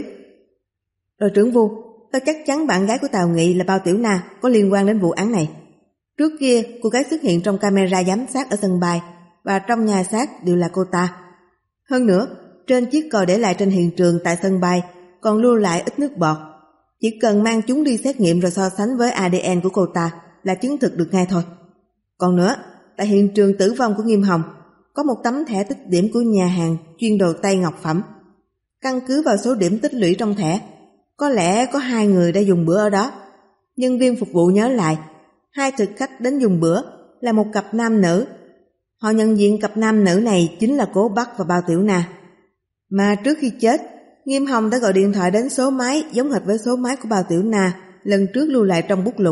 Đội trưởng Vu, tôi chắc chắn bạn gái của Tào Nghị là Bao Tiểu Na có liên quan đến vụ án này. Trước kia, cô gái xuất hiện trong camera giám sát ở sân bay và trong nhà xác đều là cô ta. Hơn nữa, trên chiếc còi để lại trên hiện trường tại sân bay còn lưu lại ít nước bọt. Chỉ cần mang chúng đi xét nghiệm rồi so sánh với a đê en của cô ta là chứng thực được ngay thôi. Còn nữa, tại hiện trường tử vong của Nghiêm Hồng có một tấm thẻ tích điểm của nhà hàng chuyên đồ Tây Ngọc Phẩm. Căn cứ vào số điểm tích lũy trong thẻ, có lẽ có hai người đã dùng bữa ở đó. Nhân viên phục vụ nhớ lại, hai thực khách đến dùng bữa là một cặp nam nữ. Họ nhận diện cặp nam nữ này chính là Cố Bắc và Bao Tiểu Na. Mà trước khi chết, Nghiêm Hồng đã gọi điện thoại đến số máy giống hệt với số máy của Bao Tiểu Na lần trước lưu lại trong bút lục.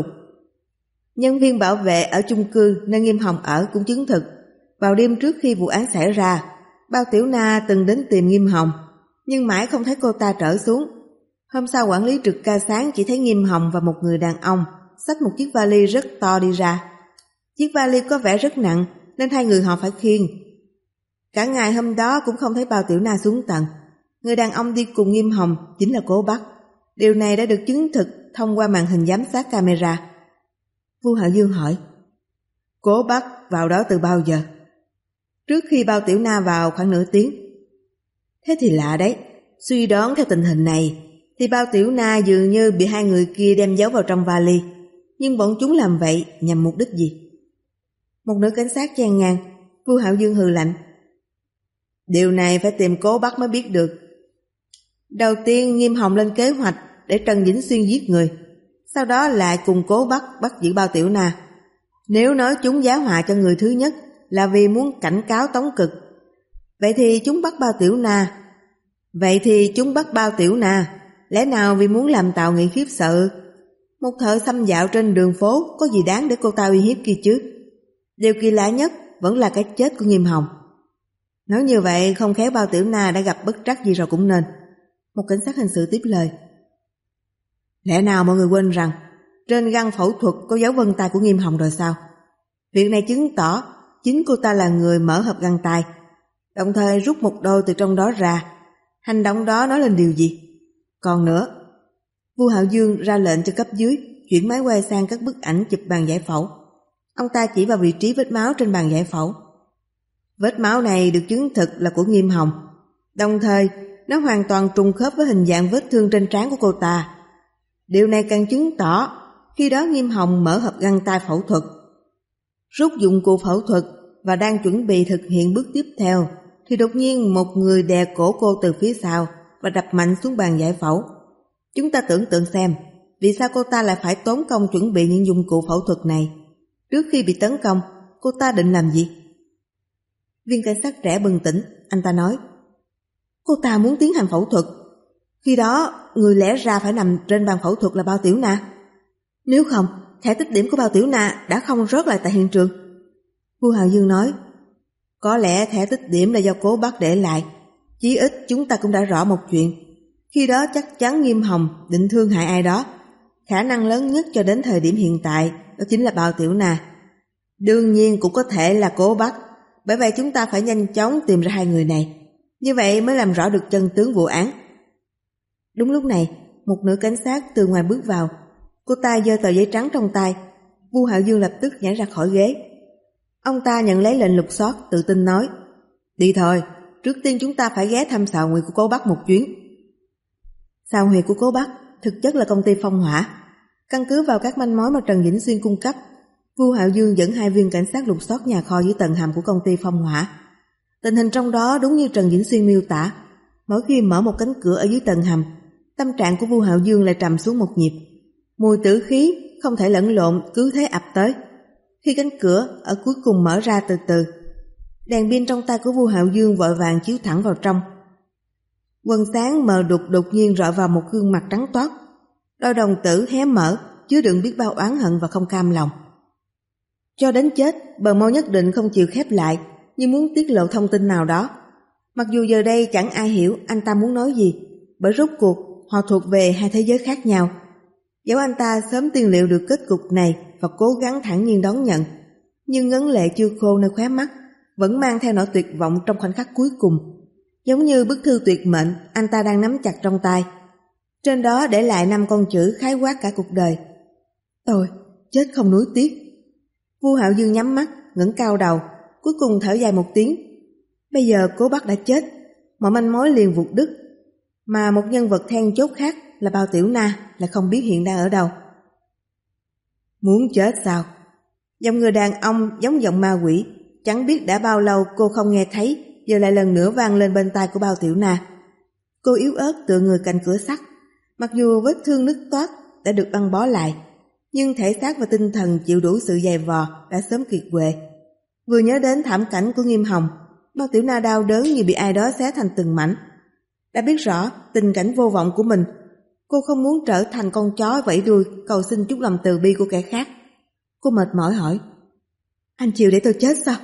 Nhân viên bảo vệ ở chung cư nơi Nghiêm Hồng ở cũng chứng thực, vào đêm trước khi vụ án xảy ra, Bao Tiểu Na từng đến tìm Nghiêm Hồng, nhưng mãi không thấy cô ta trở xuống. Hôm sau quản lý trực ca sáng chỉ thấy Nghiêm Hồng và một người đàn ông xách một chiếc vali rất to đi ra. Chiếc vali có vẻ rất nặng nên hai người họ phải khiêng. Cả ngày hôm đó cũng không thấy Bao Tiểu Na xuống tầng. Người đàn ông đi cùng Nghiêm Hồng chính là Cố Bắc. Điều này đã được chứng thực thông qua màn hình giám sát camera. Vu Hạo Dương hỏi, Cố Bắc vào đó từ bao giờ? Trước khi Bao Tiểu Na vào khoảng nửa tiếng. Thế thì lạ đấy, suy đoán theo tình hình này thì Bao Tiểu Na dường như bị hai người kia đem giấu vào trong vali. Nhưng bọn chúng làm vậy nhằm mục đích gì? Một nữ cảnh sát chen ngang. Vu Hạo Dương hừ lạnh, điều này phải tìm Cố Bắc mới biết được. Đầu tiên Nghiêm Hồng lên kế hoạch để Trần Vĩnh Xuyên giết người, sau đó lại cùng Cố Bắc bắt giữ Bao Tiểu Na. Nếu nói chúng giá họa cho người thứ nhất là vì muốn cảnh cáo Tống Cực, vậy thì chúng bắt Bao Tiểu Na Vậy thì chúng bắt Bao Tiểu Na lẽ nào vì muốn làm Tào Nghị khiếp sợ? Một thợ xăm dạo trên đường phố có gì đáng để cô ta uy hiếp kia chứ? Điều kỳ lạ nhất vẫn là cái chết của Nghiêm Hồng. Nói như vậy không khéo Bao Tiểu Na đã gặp bất trắc gì rồi cũng nên. Một cảnh sát hình sự tiếp lời, lẽ nào mọi người quên rằng trên găng phẫu thuật có dấu vân tay của Nghiêm Hồng rồi sao? Việc này chứng tỏ chính cô ta là người mở hộp găng tay, đồng thời rút một đôi từ trong đó ra. Hành động đó nói lên điều gì? Còn nữa, Vu Hạo Dương ra lệnh cho cấp dưới chuyển máy quay sang các bức ảnh chụp bàn giải phẫu. Ông ta chỉ vào vị trí vết máu trên bàn giải phẫu. Vết máu này được chứng thực là của Nghiêm Hồng, đồng thời nó hoàn toàn trùng khớp với hình dạng vết thương trên trán của cô ta. Điều này càng chứng tỏ khi đó Nghiêm Hồng mở hộp găng tay phẫu thuật, rút dụng cụ phẫu thuật và đang chuẩn bị thực hiện bước tiếp theo, thì đột nhiên một người đè cổ cô từ phía sau và đập mạnh xuống bàn giải phẫu. Chúng ta tưởng tượng xem, vì sao cô ta lại phải tốn công chuẩn bị những dụng cụ phẫu thuật này? Trước khi bị tấn công, cô ta định làm gì? Viên cảnh sát trẻ bừng tỉnh, anh ta nói, cô ta muốn tiến hành phẫu thuật. Khi đó, người lẽ ra phải nằm trên bàn phẫu thuật là Bao Tiểu Na. Nếu không, thẻ tích điểm của Bao Tiểu Na đã không rớt lại tại hiện trường. Vu Hạo Dương nói, có lẽ thẻ tích điểm là do Cố Bắc để lại. Chí ít chúng ta cũng đã rõ một chuyện. Khi đó chắc chắn Nghiêm Hồng định thương hại ai đó. Khả năng lớn nhất cho đến thời điểm hiện tại đó chính là Bao Tiểu Na. Đương nhiên cũng có thể là Cố Bắc. Bởi vậy chúng ta phải nhanh chóng tìm ra hai người này. Như vậy mới làm rõ được chân tướng vụ án. Đúng lúc này, một nữ cảnh sát từ ngoài bước vào. Cô ta giơ tờ giấy trắng trong tay. Vu Hạo Dương lập tức nhảy ra khỏi ghế. Ông ta nhận lấy lệnh lục soát, tự tin nói, đi thôi, trước tiên chúng ta phải ghé thăm xào huyệt của Cố Bắc một chuyến. Xào huyệt của Cố Bắc thực chất là công ty phong hỏa. Căn cứ vào các manh mối mà Trần Vĩnh Xuyên cung cấp, Vu Hạo Dương dẫn hai viên cảnh sát lục soát nhà kho dưới tầng hầm của công ty phong hỏa. Tình hình trong đó đúng như Trần Vĩnh Xuyên miêu tả. Mỗi khi mở một cánh cửa ở dưới tầng hầm, tâm trạng của Vu Hạo Dương lại trầm xuống một nhịp. Mùi tử khí không thể lẫn lộn cứ thế ập tới. Khi cánh cửa ở cuối cùng mở ra từ từ, đèn pin trong tay của Vu Hạo Dương vội vàng chiếu thẳng vào trong. Quần sáng mờ đục đột nhiên rọi vào một gương mặt trắng toát. Đôi đồng tử hé mở, chứa đựng biết bao oán hận và không cam lòng. Cho đến chết, bờ môi nhất định không chịu khép lại, như muốn tiết lộ thông tin nào đó. Mặc dù giờ đây chẳng ai hiểu anh ta muốn nói gì, bởi rốt cuộc họ thuộc về hai thế giới khác nhau. Dẫu anh ta sớm tiên liệu được kết cục này và cố gắng thản nhiên đón nhận, nhưng ngấn lệ chưa khô nơi khóe mắt vẫn mang theo nỗi tuyệt vọng trong khoảnh khắc cuối cùng, giống như bức thư tuyệt mệnh anh ta đang nắm chặt trong tay. Trên đó để lại năm con chữ khái quát cả cuộc đời: tôi chết không nuối tiếc. Vu Hạo Dương nhắm mắt, ngẩng cao đầu, cuối cùng thở dài một tiếng. Bây giờ Cố Bắc đã chết, mọi manh mối liền vụt đứt, mà một nhân vật then chốt khác là Bao Tiểu Na là không biết hiện đang ở đâu. Muốn chết sao? Giọng người đàn ông giống giọng ma quỷ, chẳng biết đã bao lâu cô không nghe thấy, giờ lại lần nữa vang lên bên tai của Bao Tiểu Na. Cô yếu ớt tựa người cạnh cửa sắt, mặc dù vết thương nứt toát đã được băng bó lại, nhưng thể xác và tinh thần chịu đủ sự dày vò đã sớm kiệt quệ. Vừa nhớ đến thảm cảnh của Nghiêm Hồng, Bao Tiểu Na đau đớn như bị ai đó xé thành từng mảnh. Đã biết rõ tình cảnh vô vọng của mình, cô không muốn trở thành con chó vẫy đuôi cầu xin chút lòng từ bi của kẻ khác. Cô mệt mỏi hỏi: anh chịu để tôi chết sao?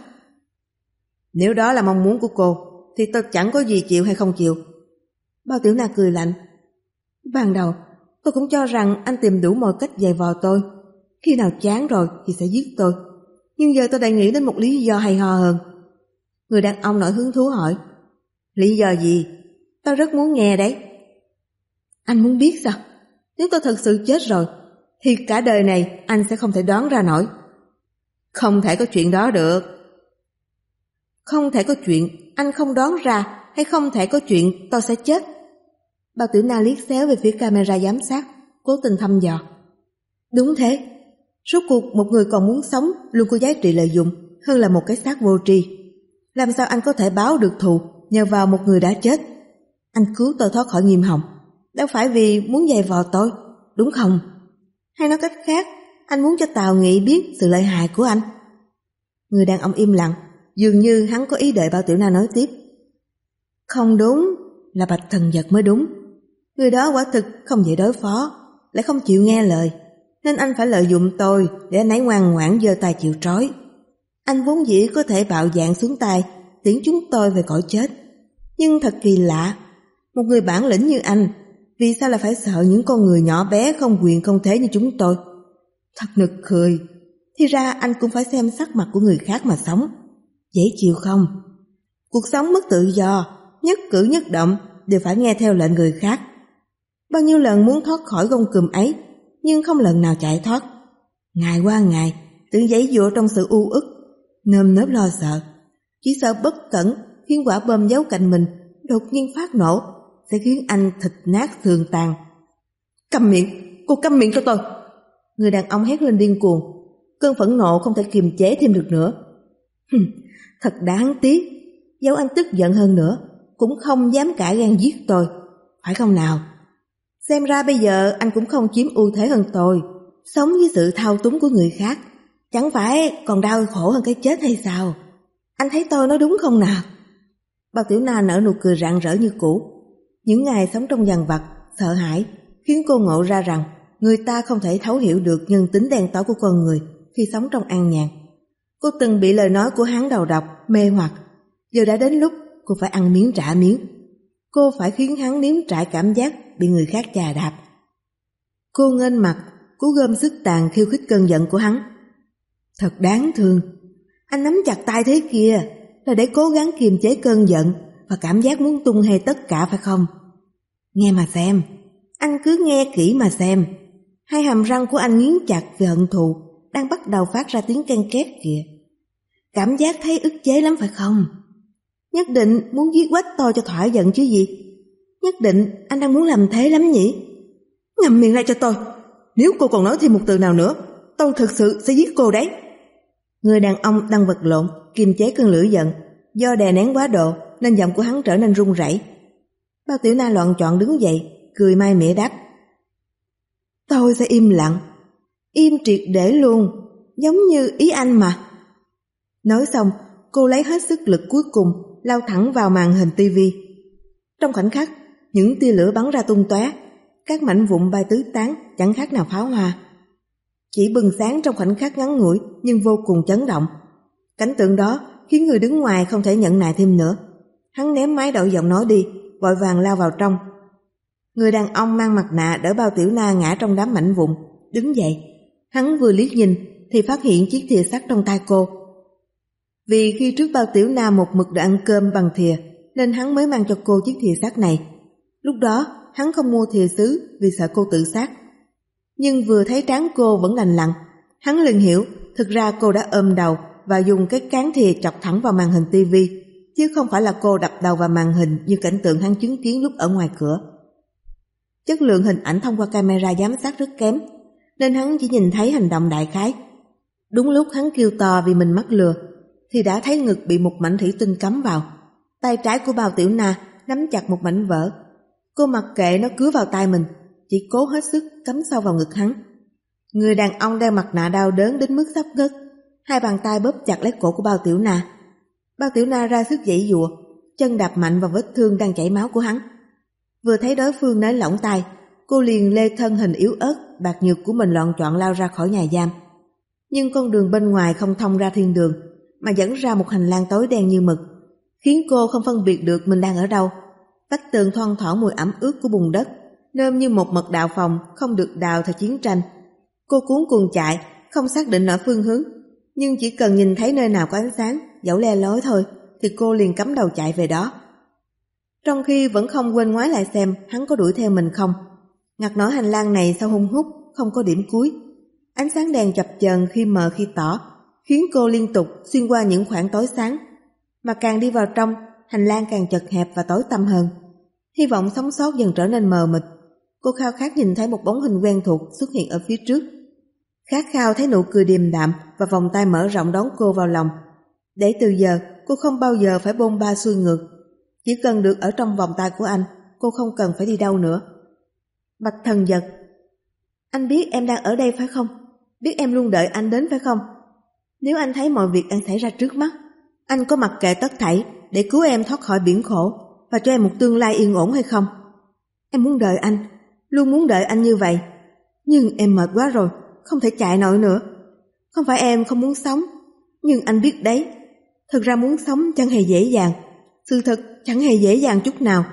Nếu đó là mong muốn của cô thì tôi chẳng có gì chịu hay không chịu. Bao Tiểu Na cười lạnh: ban đầu tôi cũng cho rằng anh tìm đủ mọi cách giày vò tôi, khi nào chán rồi thì sẽ giết tôi, nhưng giờ tôi đã nghĩ đến một lý do hay ho hơn. Người đàn ông nổi hứng thú hỏi: lý do gì? Tôi rất muốn nghe đấy. Anh muốn biết sao? Nếu tôi thật sự chết rồi thì cả đời này anh sẽ không thể đoán ra nổi. Không thể có chuyện đó được. Không thể có chuyện anh không đoán ra, hay không thể có chuyện tôi sẽ chết? Bao Tiểu Na liếc xéo về phía camera giám sát, cố tình thăm dò. Đúng thế, rốt cuộc một người còn muốn sống luôn có giá trị lợi dụng hơn là một cái xác vô tri. Làm sao anh có thể báo được thù nhờ vào một người đã chết? Anh cứu tôi thoát khỏi Nghiêm Hồng đâu phải vì muốn giày vò tôi, đúng không? Hay nói cách khác, anh muốn cho Tào Nghị biết sự lợi hại của anh. Người đàn ông im lặng, dường như hắn có ý đợi Bao Tiểu Na nói tiếp. Không đúng, là Bạch Thần Vật mới đúng. Người đó quả thực không dễ đối phó, lại không chịu nghe lời, nên anh phải lợi dụng tôi để anh ấy ngoan ngoãn giơ tay chịu trói. Anh vốn dĩ có thể bạo dạn xuống tay tiễn chúng tôi về cõi chết, nhưng thật kỳ lạ, một người bản lĩnh như anh vì sao lại phải sợ những con người nhỏ bé không quyền không thế như chúng tôi? Thật nực cười. Thì ra anh cũng phải xem sắc mặt của người khác mà sống. Dễ chịu không? Cuộc sống mất tự do, nhất cử nhất động đều phải nghe theo lệnh người khác. Bao nhiêu lần muốn thoát khỏi gông cùm ấy, nhưng không lần nào chạy thoát. Ngày qua ngày tự giãy giụa trong sự u uất, nơm nớp lo sợ, chỉ sợ bất cẩn khiến quả bom giấu cạnh mình đột nhiên phát nổ sẽ khiến anh thịt nát xương tàn. Câm miệng, cô câm miệng cho tôi! Người đàn ông hét lên điên cuồng, cơn phẫn nộ không thể kiềm chế thêm được nữa. Thật đáng tiếc, dẫu anh tức giận hơn nữa cũng không dám cả gan giết tôi, phải không nào? Xem ra bây giờ anh cũng không chiếm ưu thế hơn tôi, sống với sự thao túng của người khác, chẳng phải còn đau khổ hơn cái chết hay sao? Anh thấy tôi nói đúng không nào? Bao Tiểu Na nở nụ cười rạng rỡ như cũ. Những ngày sống trong dằn vặt, sợ hãi khiến cô ngộ ra rằng người ta không thể thấu hiểu được nhân tính đen tối của con người khi sống trong an nhàn. Cô từng bị lời nói của hắn đầu độc, mê hoặc. Giờ đã đến lúc cô phải ăn miếng trả miếng. Cô phải khiến hắn nếm trải cảm giác bị người khác chà đạp. Cô nghênh mặt, cố gom sức tàn khiêu khích cơn giận của hắn. Thật đáng thương. Anh nắm chặt tay thế kia là để cố gắng kiềm chế cơn giận và cảm giác muốn tung hê tất cả, phải không? Nghe mà xem, anh cứ nghe kỹ mà xem. Hai hàm răng của anh nghiến chặt vì hận thù đang bắt đầu phát ra tiếng ken két kìa. Cảm giác thấy ức chế lắm phải không? Nhất định muốn giết quách tôi cho thỏa giận chứ gì? Nhất định anh đang muốn làm thế lắm nhỉ? Ngậm miệng lại cho tôi. Nếu cô còn nói thêm một từ nào nữa, tôi thực sự sẽ giết cô đấy. Người đàn ông đang vật lộn kiềm chế cơn lửa giận. Do đè nén quá độ nên giọng của hắn trở nên run rẩy. Bao Tiểu Na loạn choạng đứng dậy, cười mai mỉa đáp: tôi sẽ im lặng, im triệt để luôn, giống như ý anh mà. Nói xong, cô lấy hết sức lực cuối cùng lao thẳng vào màn hình tivi. Trong khoảnh khắc, những tia lửa bắn ra tung tóe, các mảnh vụn bay tứ tán chẳng khác nào pháo hoa. chỉ bừng sáng trong khoảnh khắc ngắn ngủi nhưng vô cùng chấn động. Cảnh tượng đó khiến người đứng ngoài không thể nhận nại thêm nữa. Hắn ném máy đổi giọng nói đi, vội vàng lao vào trong. Người đàn ông mang mặt nạ đỡ Bao Tiểu Na ngã trong đám mảnh vụn, đứng dậy. Hắn vừa liếc nhìn thì phát hiện chiếc thìa sắt trong tay cô. Vì khi trước Bao Tiểu Na một mực đã ăn cơm bằng thìa, nên hắn mới mang cho cô chiếc thìa sắt này. Lúc đó hắn không mua thìa sứ vì sợ cô tự sát. Nhưng vừa thấy trán cô vẫn lành lặn, hắn liền hiểu thực ra cô đã ôm đầu và dùng cái cán thìa chọc thẳng vào màn hình tivi, chứ không phải là cô đập đầu vào màn hình như cảnh tượng hắn chứng kiến lúc ở ngoài cửa. Chất lượng hình ảnh thông qua camera giám sát rất kém, nên hắn chỉ nhìn thấy hành động đại khái. Đúng lúc hắn kêu to vì mình mắc lừa, thì đã thấy ngực bị một mảnh thủy tinh cắm vào. Tay trái của Bao Tiểu Na nắm chặt một mảnh vỡ. Cô mặc kệ nó cứa vào tay mình, chỉ cố hết sức cắm sâu vào ngực hắn. Người đàn ông đeo mặt nạ đau đớn đến mức sắp ngất, hai bàn tay bóp chặt lấy cổ của Bao Tiểu Na. Bao Tiểu Na ra sức giãy giụa, chân đạp mạnh vào vết thương đang chảy máu của hắn. Vừa thấy đối phương nới lỏng tay, cô liền lê thân hình yếu ớt bạc nhược của mình loạng choạng lao ra khỏi nhà giam. Nhưng con đường bên ngoài không thông ra thiên đường, mà dẫn ra một hành lang tối đen như mực, khiến cô không phân biệt được mình đang ở đâu. Vách tường thoang thoảng mùi ẩm ướt của bùn đất, nơm như một mật đạo phòng không được đào thời chiến tranh. Cô cuống cuồng chạy, không xác định nổi phương hướng, nhưng chỉ cần nhìn thấy nơi nào có ánh sáng, dẫu le lói thôi, thì cô liền cắm đầu chạy về đó. Trong khi vẫn không quên ngoái lại xem hắn có đuổi theo mình không. Ngặt nổi hành lang này sao hun hút, không có điểm cuối. Ánh sáng đèn chập chờn khi mờ khi tỏ, khiến cô liên tục xuyên qua những khoảng tối sáng. Mà càng đi vào trong, hành lang càng chật hẹp và tối tăm hơn. Hy vọng sống sót dần trở nên mờ mịt. Cô khao khát nhìn thấy một bóng hình quen thuộc xuất hiện ở phía trước. Khát khao thấy nụ cười điềm đạm và vòng tay mở rộng đón cô vào lòng. Để từ giờ cô không bao giờ phải bôn ba xuôi ngược. Chỉ cần được ở trong vòng tay của anh, cô không cần phải đi đâu nữa. Bạch Thần Giật: anh biết em đang ở đây phải không? Biết em luôn đợi anh đến phải không? Nếu anh thấy mọi việc đang xảy ra trước mắt, anh có mặc kệ tất thảy để cứu em thoát khỏi biển khổ và cho em một tương lai yên ổn hay không? Em muốn đợi anh, luôn muốn đợi anh như vậy. Nhưng em mệt quá rồi, không thể chạy nổi nữa. Không phải em không muốn sống, nhưng anh biết đấy, thực ra muốn sống chẳng hề dễ dàng. Sự thật chẳng hề dễ dàng chút nào.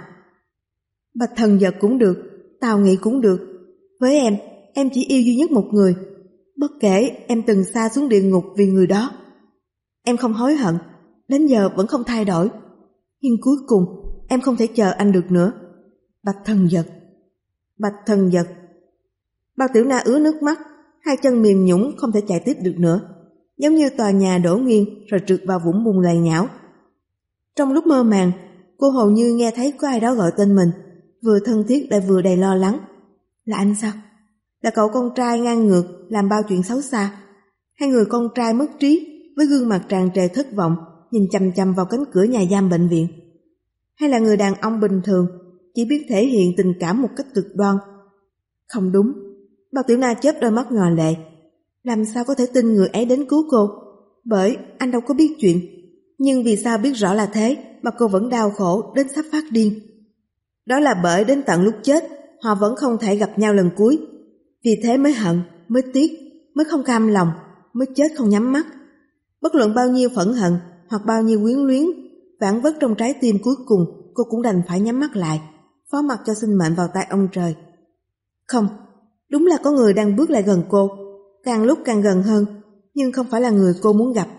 Bạch Thần Giật cũng được, Tào Nghị cũng được. Với em, em chỉ yêu duy nhất một người. Bất kể em từng xa xuống địa ngục vì người đó. Em không hối hận, đến giờ vẫn không thay đổi. Nhưng cuối cùng em không thể chờ anh được nữa. Bạch Thần Giật, Bạch Thần Giật. Bao Tiểu Na ứa nước mắt, hai chân mềm nhũn không thể chạy tiếp được nữa, giống như tòa nhà đổ nghiêng rồi trượt vào vũng bùn lầy nhão. Trong lúc mơ màng, cô hầu như nghe thấy có ai đó gọi tên mình, vừa thân thiết lại vừa đầy lo lắng. Là anh sao? Là cậu con trai ngang ngược làm bao chuyện xấu xa? Hay người con trai mất trí với gương mặt tràn trề thất vọng nhìn chằm chằm vào cánh cửa nhà giam bệnh viện? Hay là người đàn ông bình thường chỉ biết thể hiện tình cảm một cách cực đoan? Không đúng. Bao Tiểu Na chớp đôi mắt nhòa lệ. Làm sao có thể tin người ấy đến cứu cô? Bởi anh đâu có biết chuyện. Nhưng vì sao biết rõ là thế mà cô vẫn đau khổ đến sắp phát điên? Đó là bởi đến tận lúc chết họ vẫn không thể gặp nhau lần cuối. Vì thế mới hận, mới tiếc, mới không cam lòng, mới chết không nhắm mắt. Bất luận bao nhiêu phẫn hận hoặc bao nhiêu quyến luyến vảng vất trong trái tim, cuối cùng cô cũng đành phải nhắm mắt lại, phó mặc cho sinh mệnh vào tay ông trời. Không, đúng là có người đang bước lại gần cô, càng lúc càng gần hơn, nhưng không phải là người cô muốn gặp.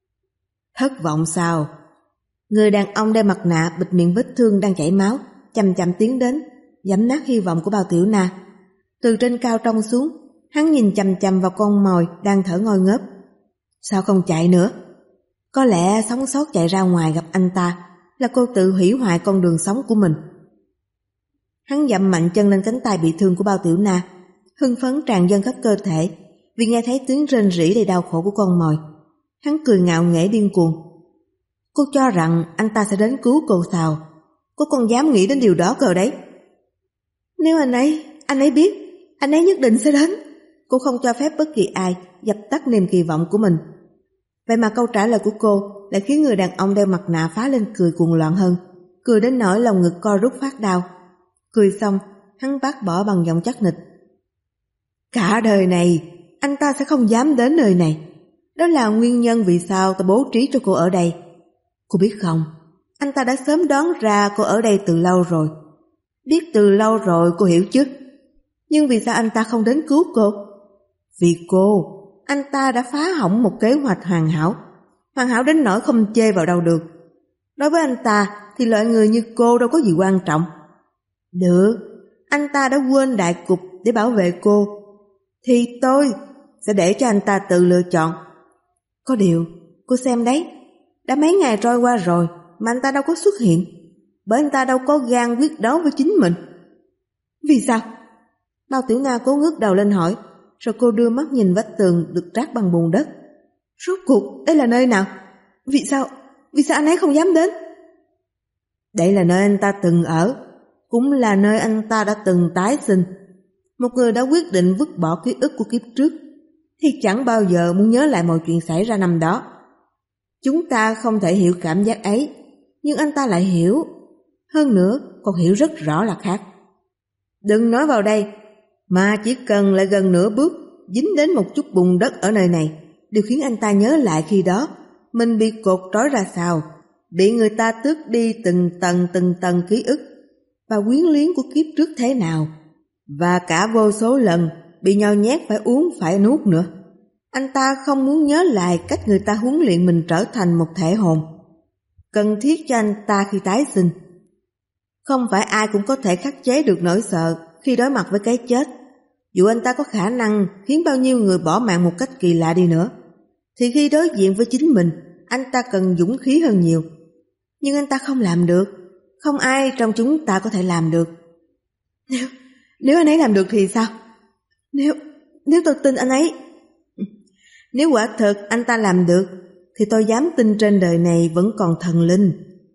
Thất vọng sao? Người đàn ông đeo mặt nạ bịt miệng vết thương đang chảy máu, chậm chậm tiến đến, giẫm nát hy vọng của Bao Tiểu Na. Từ trên cao trông xuống, hắn nhìn chằm chằm vào con mồi đang thở ngồi ngớp. Sao không chạy nữa? Có lẽ sống sót chạy ra ngoài gặp anh ta là cô tự hủy hoại con đường sống của mình. Hắn dậm mạnh chân lên cánh tay bị thương của Bao Tiểu Na, hưng phấn tràn dâng khắp cơ thể vì nghe thấy tiếng rên rỉ đầy đau khổ của con mồi. Hắn cười ngạo nghễ điên cuồng. Cô cho rằng anh ta sẽ đến cứu cô sao? Cô còn dám nghĩ đến điều đó cơ đấy. Nếu anh ấy, anh ấy biết, anh ấy nhất định sẽ đến. Cô không cho phép bất kỳ ai dập tắt niềm kỳ vọng của mình. Vậy mà câu trả lời của cô lại khiến người đàn ông đeo mặt nạ phá lên cười cuồng loạn hơn, cười đến nỗi lòng ngực co rút phát đau. Cười xong, hắn bác bỏ bằng giọng chắc nịch. Cả đời này anh ta sẽ không dám đến nơi này. Đó là nguyên nhân vì sao ta bố trí cho cô ở đây. Cô biết không, anh ta đã sớm đoán ra cô ở đây từ lâu rồi. Biết từ lâu rồi, cô hiểu chứ. Nhưng vì sao anh ta không đến cứu cô? Vì cô, anh ta đã phá hỏng một kế hoạch hoàn hảo. Hoàn hảo đến nỗi không chê vào đâu được. Đối với anh ta thì loại người như cô đâu có gì quan trọng. Được, anh ta đã quên đại cục để bảo vệ cô. Thì tôi sẽ để cho anh ta tự lựa chọn. Có điều, cô xem đấy, đã mấy ngày trôi qua rồi mà anh ta đâu có xuất hiện. Bởi anh ta đâu có gan quyết đấu với chính mình. Vì sao? Bao Tiểu Na cố ngước đầu lên hỏi. Rồi cô đưa mắt nhìn vách tường được trát bằng bùn đất. Rốt cuộc đây là nơi nào? Vì sao? Vì sao anh ấy không dám đến? Đây là nơi anh ta từng ở, cũng là nơi anh ta đã từng tái sinh. Một người đã quyết định vứt bỏ ký ức của kiếp trước thì chẳng bao giờ muốn nhớ lại mọi chuyện xảy ra năm đó. Chúng ta không thể hiểu cảm giác ấy, nhưng anh ta lại hiểu. Hơn nữa còn hiểu rất rõ là khác. Đừng nói vào đây, mà chỉ cần lại gần nửa bước dính đến một chút bùn đất ở nơi này đều khiến anh ta nhớ lại khi đó mình bị cột trói ra sao, bị người ta tước đi từng tầng từng tầng ký ức và quyến luyến của kiếp trước thế nào, và cả vô số lần bị nhồi nhét phải uống phải nuốt nữa. Anh ta không muốn nhớ lại cách người ta huấn luyện mình trở thành một thể hồn cần thiết cho anh ta khi tái sinh. Không phải ai cũng có thể khắc chế được nỗi sợ khi đối mặt với cái chết. Dù anh ta có khả năng khiến bao nhiêu người bỏ mạng một cách kỳ lạ đi nữa, thì khi đối diện với chính mình, anh ta cần dũng khí hơn nhiều. Nhưng anh ta không làm được. Không ai trong chúng ta có thể làm được. Nếu, nếu anh ấy làm được thì sao? Nếu, nếu tôi tin anh ấy. Nếu quả thật anh ta làm được, thì tôi dám tin trên đời này vẫn còn thần linh.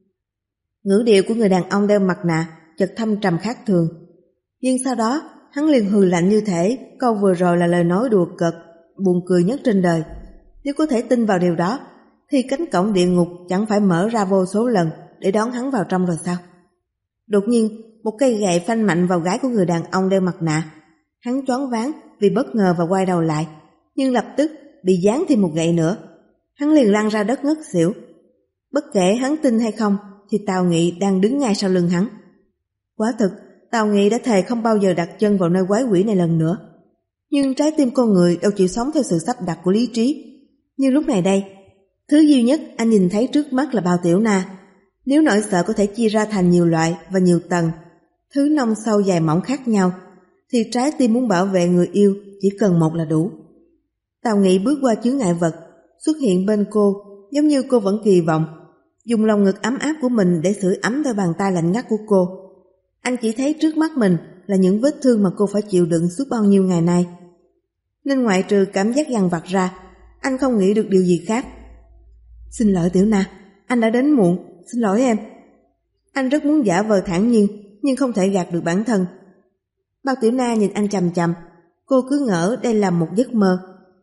Ngữ điệu của người đàn ông đeo mặt nạ chợt thâm trầm khác thường. Nhưng sau đó hắn liền hừ lạnh như thể câu vừa rồi là lời nói đùa cợt, buồn cười nhất trên đời. Nếu có thể tin vào điều đó, thì cánh cổng địa ngục chẳng phải mở ra vô số lần để đón hắn vào trong rồi sao? Đột nhiên, một cây gậy phanh mạnh vào gái của người đàn ông đeo mặt nạ. Hắn choáng váng vì bất ngờ và quay đầu lại, nhưng lập tức bị giáng thêm một gậy nữa. Hắn liền lăn ra đất ngất xỉu. Bất kể hắn tin hay không, thì Tào Nghị đang đứng ngay sau lưng hắn. Quả thực, Tào Nghị đã thề không bao giờ đặt chân vào nơi quái quỷ này lần nữa. Nhưng trái tim con người đâu chịu sống theo sự sắp đặt của lý trí. Như lúc này đây, thứ duy nhất anh nhìn thấy trước mắt là Bao Tiểu Na. Nếu nỗi sợ có thể chia ra thành nhiều loại và nhiều tầng, thứ nông sâu dài mỏng khác nhau, thì trái tim muốn bảo vệ người yêu chỉ cần một là đủ. Tào Nghị bước qua chướng ngại vật, xuất hiện bên cô giống như cô vẫn kỳ vọng, dùng lòng ngực ấm áp của mình để sưởi ấm đôi bàn tay lạnh ngắt của cô. Anh chỉ thấy trước mắt mình là những vết thương mà cô phải chịu đựng suốt bao nhiêu ngày nay. Nên ngoại trừ cảm giác dằn vặt ra, anh không nghĩ được điều gì khác. Xin lỗi Tiểu Na, anh đã đến muộn, xin lỗi em. Anh rất muốn giả vờ thản nhiên, nhưng không thể gạt được bản thân. Bao Tiểu Na nhìn anh chằm chằm, cô cứ ngỡ đây là một giấc mơ.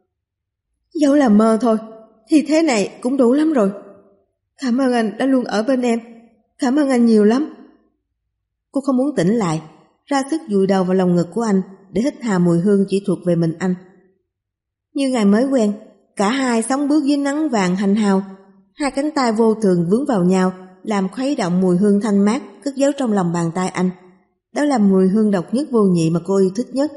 Dẫu là mơ thôi, thì thế này cũng đủ lắm rồi. Cảm ơn anh đã luôn ở bên em, cảm ơn anh nhiều lắm. Cô không muốn tỉnh lại, ra sức dụi đầu vào lòng ngực của anh để hít hà mùi hương chỉ thuộc về mình anh. Như ngày mới quen, cả hai sóng bước dưới nắng vàng hanh hao, hai cánh tay vô thường vướng vào nhau, làm khuấy động mùi hương thanh mát cất giấu trong lòng bàn tay anh. Đó là mùi hương độc nhất vô nhị mà cô yêu thích nhất.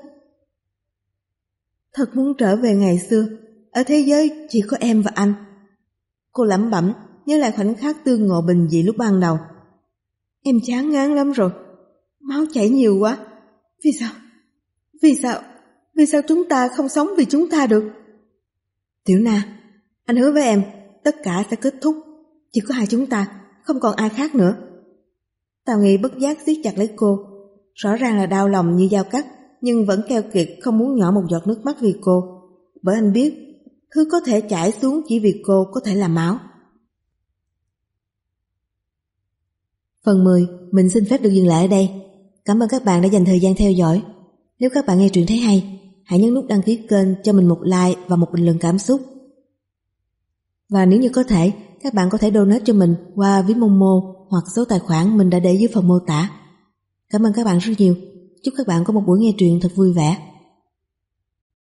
Thật muốn trở về ngày xưa, ở thế giới chỉ có em và anh. Cô lẩm bẩm, nhớ lại khoảnh khắc tương ngộ bình dị lúc ban đầu. Em chán ngán lắm rồi, máu chảy nhiều quá. Vì sao? Vì sao? Vì sao chúng ta không sống vì chúng ta được? Tiểu Na, anh hứa với em, tất cả sẽ kết thúc. Chỉ có hai chúng ta, không còn ai khác nữa. Tào Nghị bất giác siết chặt lấy cô. Rõ ràng là đau lòng như dao cắt, nhưng vẫn keo kiệt không muốn nhỏ một giọt nước mắt vì cô. Bởi anh biết, thứ có thể chảy xuống chỉ vì cô có thể là máu. Phần mười, mình xin phép được dừng lại ở đây. Cảm ơn các bạn đã dành thời gian theo dõi. Nếu các bạn nghe truyện thấy hay, hãy nhấn nút đăng ký kênh cho mình một like và một bình luận cảm xúc. Và nếu như có thể, các bạn có thể donate cho mình qua ví Momo hoặc số tài khoản mình đã để dưới phần mô tả. Cảm ơn các bạn rất nhiều. Chúc các bạn có một buổi nghe truyện thật vui vẻ.